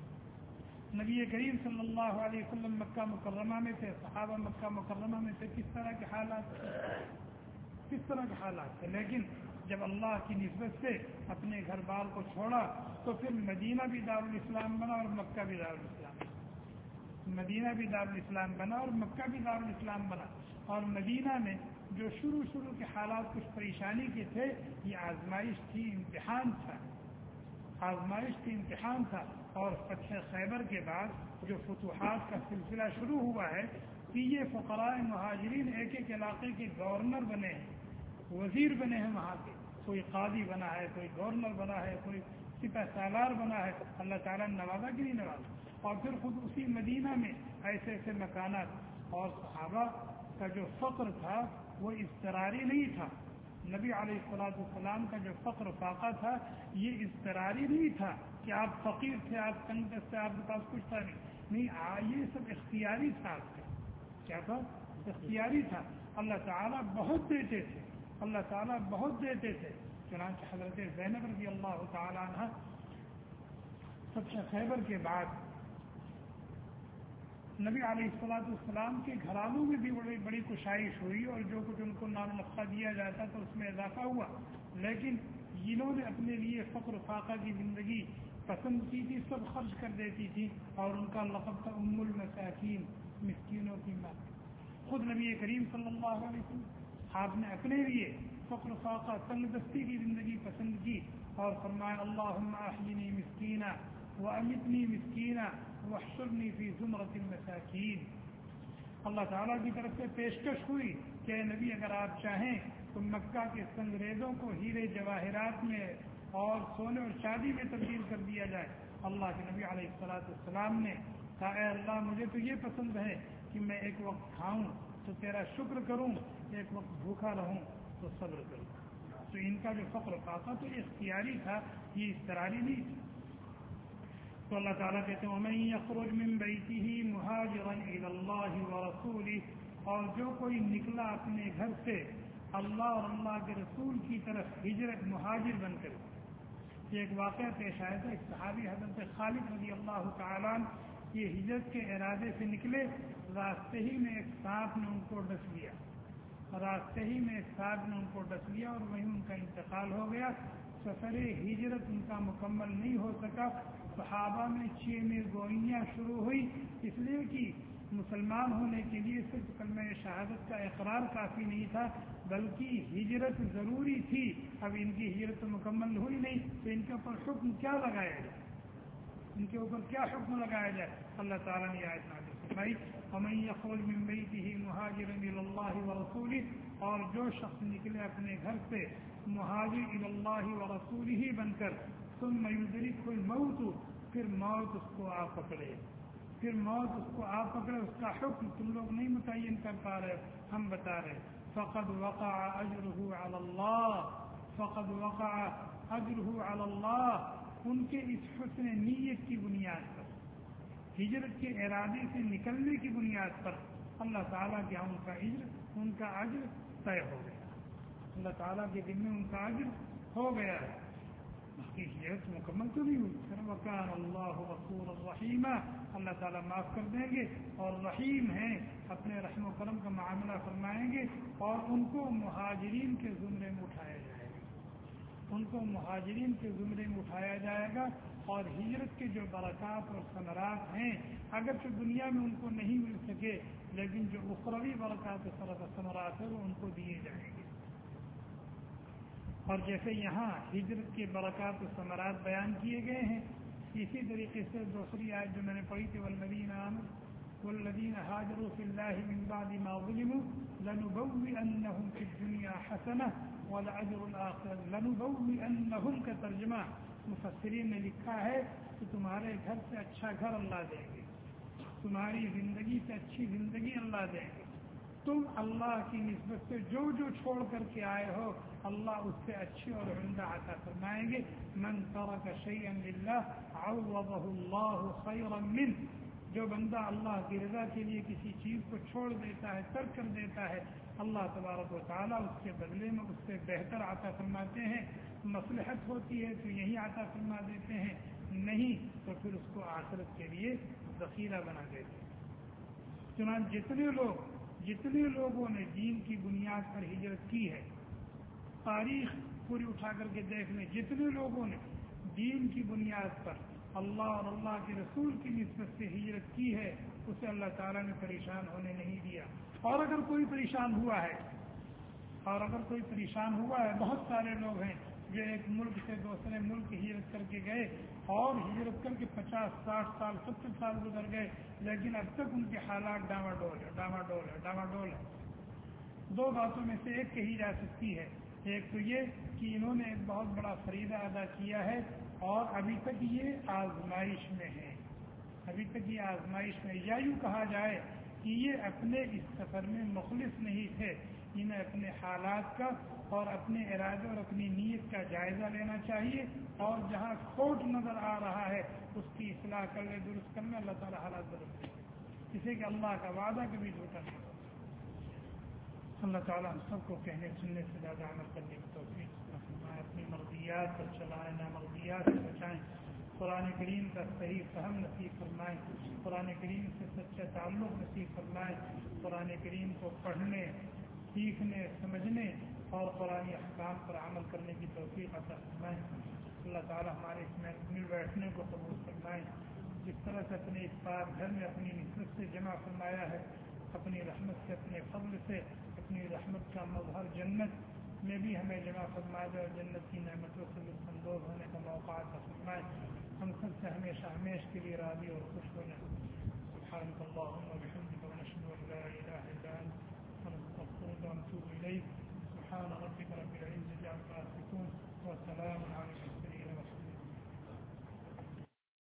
نبی کریم صلی اللہ علیہ وسلم مکہ مکرمہ میں تھے، صحابہ مکہ مکرمہ میں تھے، کس طرح کے حالات تھے کس طرح کے حالات تھے لیکن جب اللہ کی نسبت سے اپنے گھر بار کو چھوڑا تو پھر مدینہ بھی دارالاسلام بنا اور مکہ بھی دارالاسلام بنا مدینہ بھی دارالاسلام بنا اور مکہ بھی دارالاسلام بنا۔ اور مدینہ میں جو شروع شروع کے حالات کچھ پریشانی کے تھے، یہ آزمائش تھی، امتحان تھا آزمائش تھی امتحان تھا اور فتح خیبر کے بعد جو فتوحات کا سلسلہ شروع ہوا ہے کہ یہ فقراء مہاجرین ایک ایک علاقے کے گورنر بنے ہیں، وزیر بنے ہیں، وہاں کے کوئی قاضی بنا ہے، کوئی گورنر بنا ہے، کوئی سپہ سالار بنا ہے، اللہ تعالیٰ نے نوازا کہ نہیں نوازا۔ اور پھر خود اسی مدینہ میں ایسے ایسے مکانات، اور صحابہ کا جو فقر تھا وہ اضطراری نہیں تھا، نبی علیہ الصلوۃ والسلام کا جو فقر فاقہ تھا یہ اضطراری نہیں تھا کہ آپ فقیر تھے، آپ تنگ دست تھے، آپ کے پاس کچھ تھا نہیں نہیں یہ سب اختیاری تھا۔ آپ کا کیا تھا؟ اختیاری تھا۔ اللہ تعالیٰ بہت دیتے تھے اللہ تعالیٰ بہت دیتے تھے چنانچہ حضرت زینب رضی اللہ تعالیٰ عنہ فتح خیبر کے بعد نبی علیہ الصلوۃ والسلام کے گھرانوں میں بھی بڑی بڑی کشائش ہوئی اور جو کچھ ان کو نام نقصہ دیا جاتا تو اس میں اضافہ ہوا، لیکن جنہوں نے اپنے لیے فقر فاقہ کی زندگی پسند کی تھی سب خرچ کر دیتی تھی، اور ان کا لقب تھا ام المساکین، مسکینوں کی ماں۔ خود نبی کریم صلی اللہ علیہ وسلم آپ نے اپنے لیے فقر فاقہ تنگ دستی کی زندگی پسند کی اور فرمایا اللہم احینی مسکینا وامیتنی مسکینا واحشرنی فی زمرۃ المساکین۔ اللہ تعالیٰ کی طرف سے پیشکش ہوئی کہ اے نبی اگر آپ چاہیں تو مکہ کے سنگریزوں کو ہیرے جواہرات میں اور سونے اور چاندی میں تبدیل کر دیا جائے۔ اللہ کے نبی علیہ الصلوۃ والسلام نے کہا اے اللہ مجھے تو یہ پسند ہے کہ میں ایک وقت کھاؤں تو تیرا شکر کروں، ایک وقت بھوکا رہوں تو صبر کروں۔ تو ان کا جو فقر فاقہ تو یہ اختیاری تھا، یہ اضطراری نہیں تھا۔ تو اللہ تعالیٰ کہتے ہیں وَمَن يَخْرُجْ مِن بَيْتِهِ مُهَاجِرًا إِلَى اللَّهِ وَرَسُولِهِ، اور جو کوئی نکلا اپنے گھر سے اللہ اور اللہ کے رسول کی طرف ہجرت مہاجر بن کر. یہ ایک واقعہ پیش آیا تھا. ایک صحابی حضرت خالد رضی اللہ تعالیٰ یہ ہجرت کے ارادے سے نکلے، راستے ہی میں ایک سانپ نے ان کو ڈس لیا راستے ہی میں ایک سانپ نے ان کو ڈس لیا اور وہیں ان کا انتقال ہو گیا. سفر ہجرت ان کا مکمل نہیں ہو سکا. صحابہ میں چیمیں گوئیاں شروع ہوئی، اس لیے کہ مسلمان ہونے کے لیے صرف کلمہ شہادت کا اقرار کافی نہیں تھا، بلکہ ہجرت ضروری تھی. اب ان کی ہجرت تو مکمل ہوئی نہیں، تو ان کے اوپر حکم کیا لگایا جائے ان کے اوپر کیا حکم لگایا جائے؟ اللہ تعالیٰ نے آیت نازل فرمائی وَمَن يَخْرُجْ مِن بَيْتِهِ مُهَاجِرًا إِلَى اللَّهِ وَرَسُولِهِ، اور جو شخص نکلے اپنے گھر سے مہاجر إِلَى اللَّهِ وَرَسُولِهِ بن کر، ثُمَّ يُدْرِكْهُ الْمَوْتُ، پھر موت اس کو آ پکڑے پھر موت اس کو آ پکڑے اس کا حکم تم لوگ نہیں متعین کر پا رہے، ہم بتا رہے. فقد وقع اجرہ علی اللہ فقد وقع اجرہ علی اللہ، ان کے اس حسن نیت کی بنیاد پر، ہجرت کے ارادے سے نکلنے کی بنیاد پر اللہ تعالیٰ کے ان کا اجر ان کا اجر طے ہو گیا. اللہ تعالیٰ کے دن میں ان کا اجر ہو گیا ہے. باقی ہجرت مکمل تو نہیں ہوئی. وَكَانَ اللَّهُ غَفُورًا رَحِيمًا، اللہ تعالیٰ معاف کر دیں گے اور رحیم ہیں، اپنے رحم و کرم کا معاملہ فرمائیں گے اور ان کو مہاجرین کے زمرے میں اٹھایا جائے گا ان کو مہاجرین کے زمرے میں اٹھایا جائے گا. اور ہجرت کے جو برکات اور ثمرات ہیں، اگرچہ دنیا میں ان کو نہیں مل سکے، لیکن جو اخروی برکات اور ثمرات ہیں وہ ان کو دیے جائیں گے. اور جیسے یہاں ہجرت کے برکات و ثمرات بیان کیے گئے ہیں، اسی طریقے سے دوسری آیت جو میں نے پڑھی تھی والذین آمنوا والذین ہاجروا فی اللہ من بعد ما ظلموا لنبوئنہم فی الدنیا حسنہ ولأجر الآخرۃ لنبوئنہم کا ترجمہ مفسرین نے لکھا ہے کہ تمہارے گھر سے اچھا گھر اللہ دیں گے، تمہاری زندگی سے اچھی زندگی اللہ دیں گے. تم اللہ کی نسبت سے جو جو چھوڑ کر کے آئے ہو اللہ اس سے اچھی اور عمدہ عطا فرمائیں گے. من ترک شیئا للہ عوضہ اللہ خیرا منہ، جو بندہ اللہ کی رضا کے لیے کسی چیز کو چھوڑ دیتا ہے، ترک کر دیتا ہے، اللہ تبارک و تعالیٰ اس کے بدلے میں اس سے بہتر عطا فرماتے ہیں. مصلحت ہوتی ہے تو یہی عطا فرما دیتے ہیں، نہیں تو پھر اس کو آخرت کے لیے ذخیرہ بنا دیتے ہیں. چنانچہ جتنے لوگ جتنے لوگوں نے دین کی بنیاد پر ہجرت کی ہے، تاریخ پوری اٹھا کر کے دیکھ لیں، جتنے لوگوں نے دین کی بنیاد پر اللہ اور اللہ کے رسول کی نسبت سے ہجرت کی ہے، اسے اللہ تعالیٰ نے پریشان ہونے نہیں دیا. اور اگر کوئی پریشان ہوا ہے اور اگر کوئی پریشان ہوا ہے بہت سارے لوگ ہیں جو ایک ملک سے دوسرے ملک ہجرت کر کے گئے اور ہجرت کر کے پچاس ساٹھ سال ستر سال گزر گئے، لیکن اب تک ان کے حالات ڈاما ڈول ہے ڈاما ڈول ہے ڈاما ڈول ہے. دو باتوں میں سے ایک کہی جا سکتی ہے. ایک تو یہ کہ انہوں نے ایک بہت بڑا فریضہ ادا کیا ہے اور ابھی تک یہ آزمائش میں ہے ابھی تک یہ آزمائش میں یا یوں کہا جائے کہ یہ اپنے اس سفر میں مخلص نہیں تھے. انہیں اپنے حالات کا اور اپنے ارادے اور اپنی نیت کا جائزہ لینا چاہیے اور جہاں کھوٹ نظر آ رہا ہے اس کی اصلاح کر لے، درست کر لے. اللہ تعالیٰ حالات بدل دے جسے کہ اللہ کا وعدہ کبھی جھوٹا نہیں ہوتا. اللہ تعالیٰ ہم سب کو کہنے سننے سے زیادہ عمل کرنے کی توفیق فرمائے، اپنی مرضیات پر چلائیں، نامرضیات سے بچائیں، قرآن کریم کا صحیح فہم نصیب فرمائیں، قرآن کریم سے سچا تعلق نصیب فرمائیں، قرآن کریم کو پڑھنے، سیکھنے، سمجھنے اور قرآن احکام پر عمل کرنے کی توفیق عطا فرمائیں. اللہ تعالیٰ ہمارے اس میں مل بیٹھنے کو قبول فرمائیں. جس طرح سے اپنے اس بار گھر میں اپنی نسبت سے جمع فرمایا ہے، اپنی رحمت سے، اپنے فضل سے، اپنی رحمت کا مظہر جنت میں بھی ہمیں جمع فرما دے اور جنت کی نعمتوں سے لطف اندوز ہونے کا موقع عطا فرمائے. ہم سب سے ہمیشہ ہمیش کے لیے راضی اور خوش ہونے. سبحانک اللہم و بحمدک و نشہد ان لا الہ الا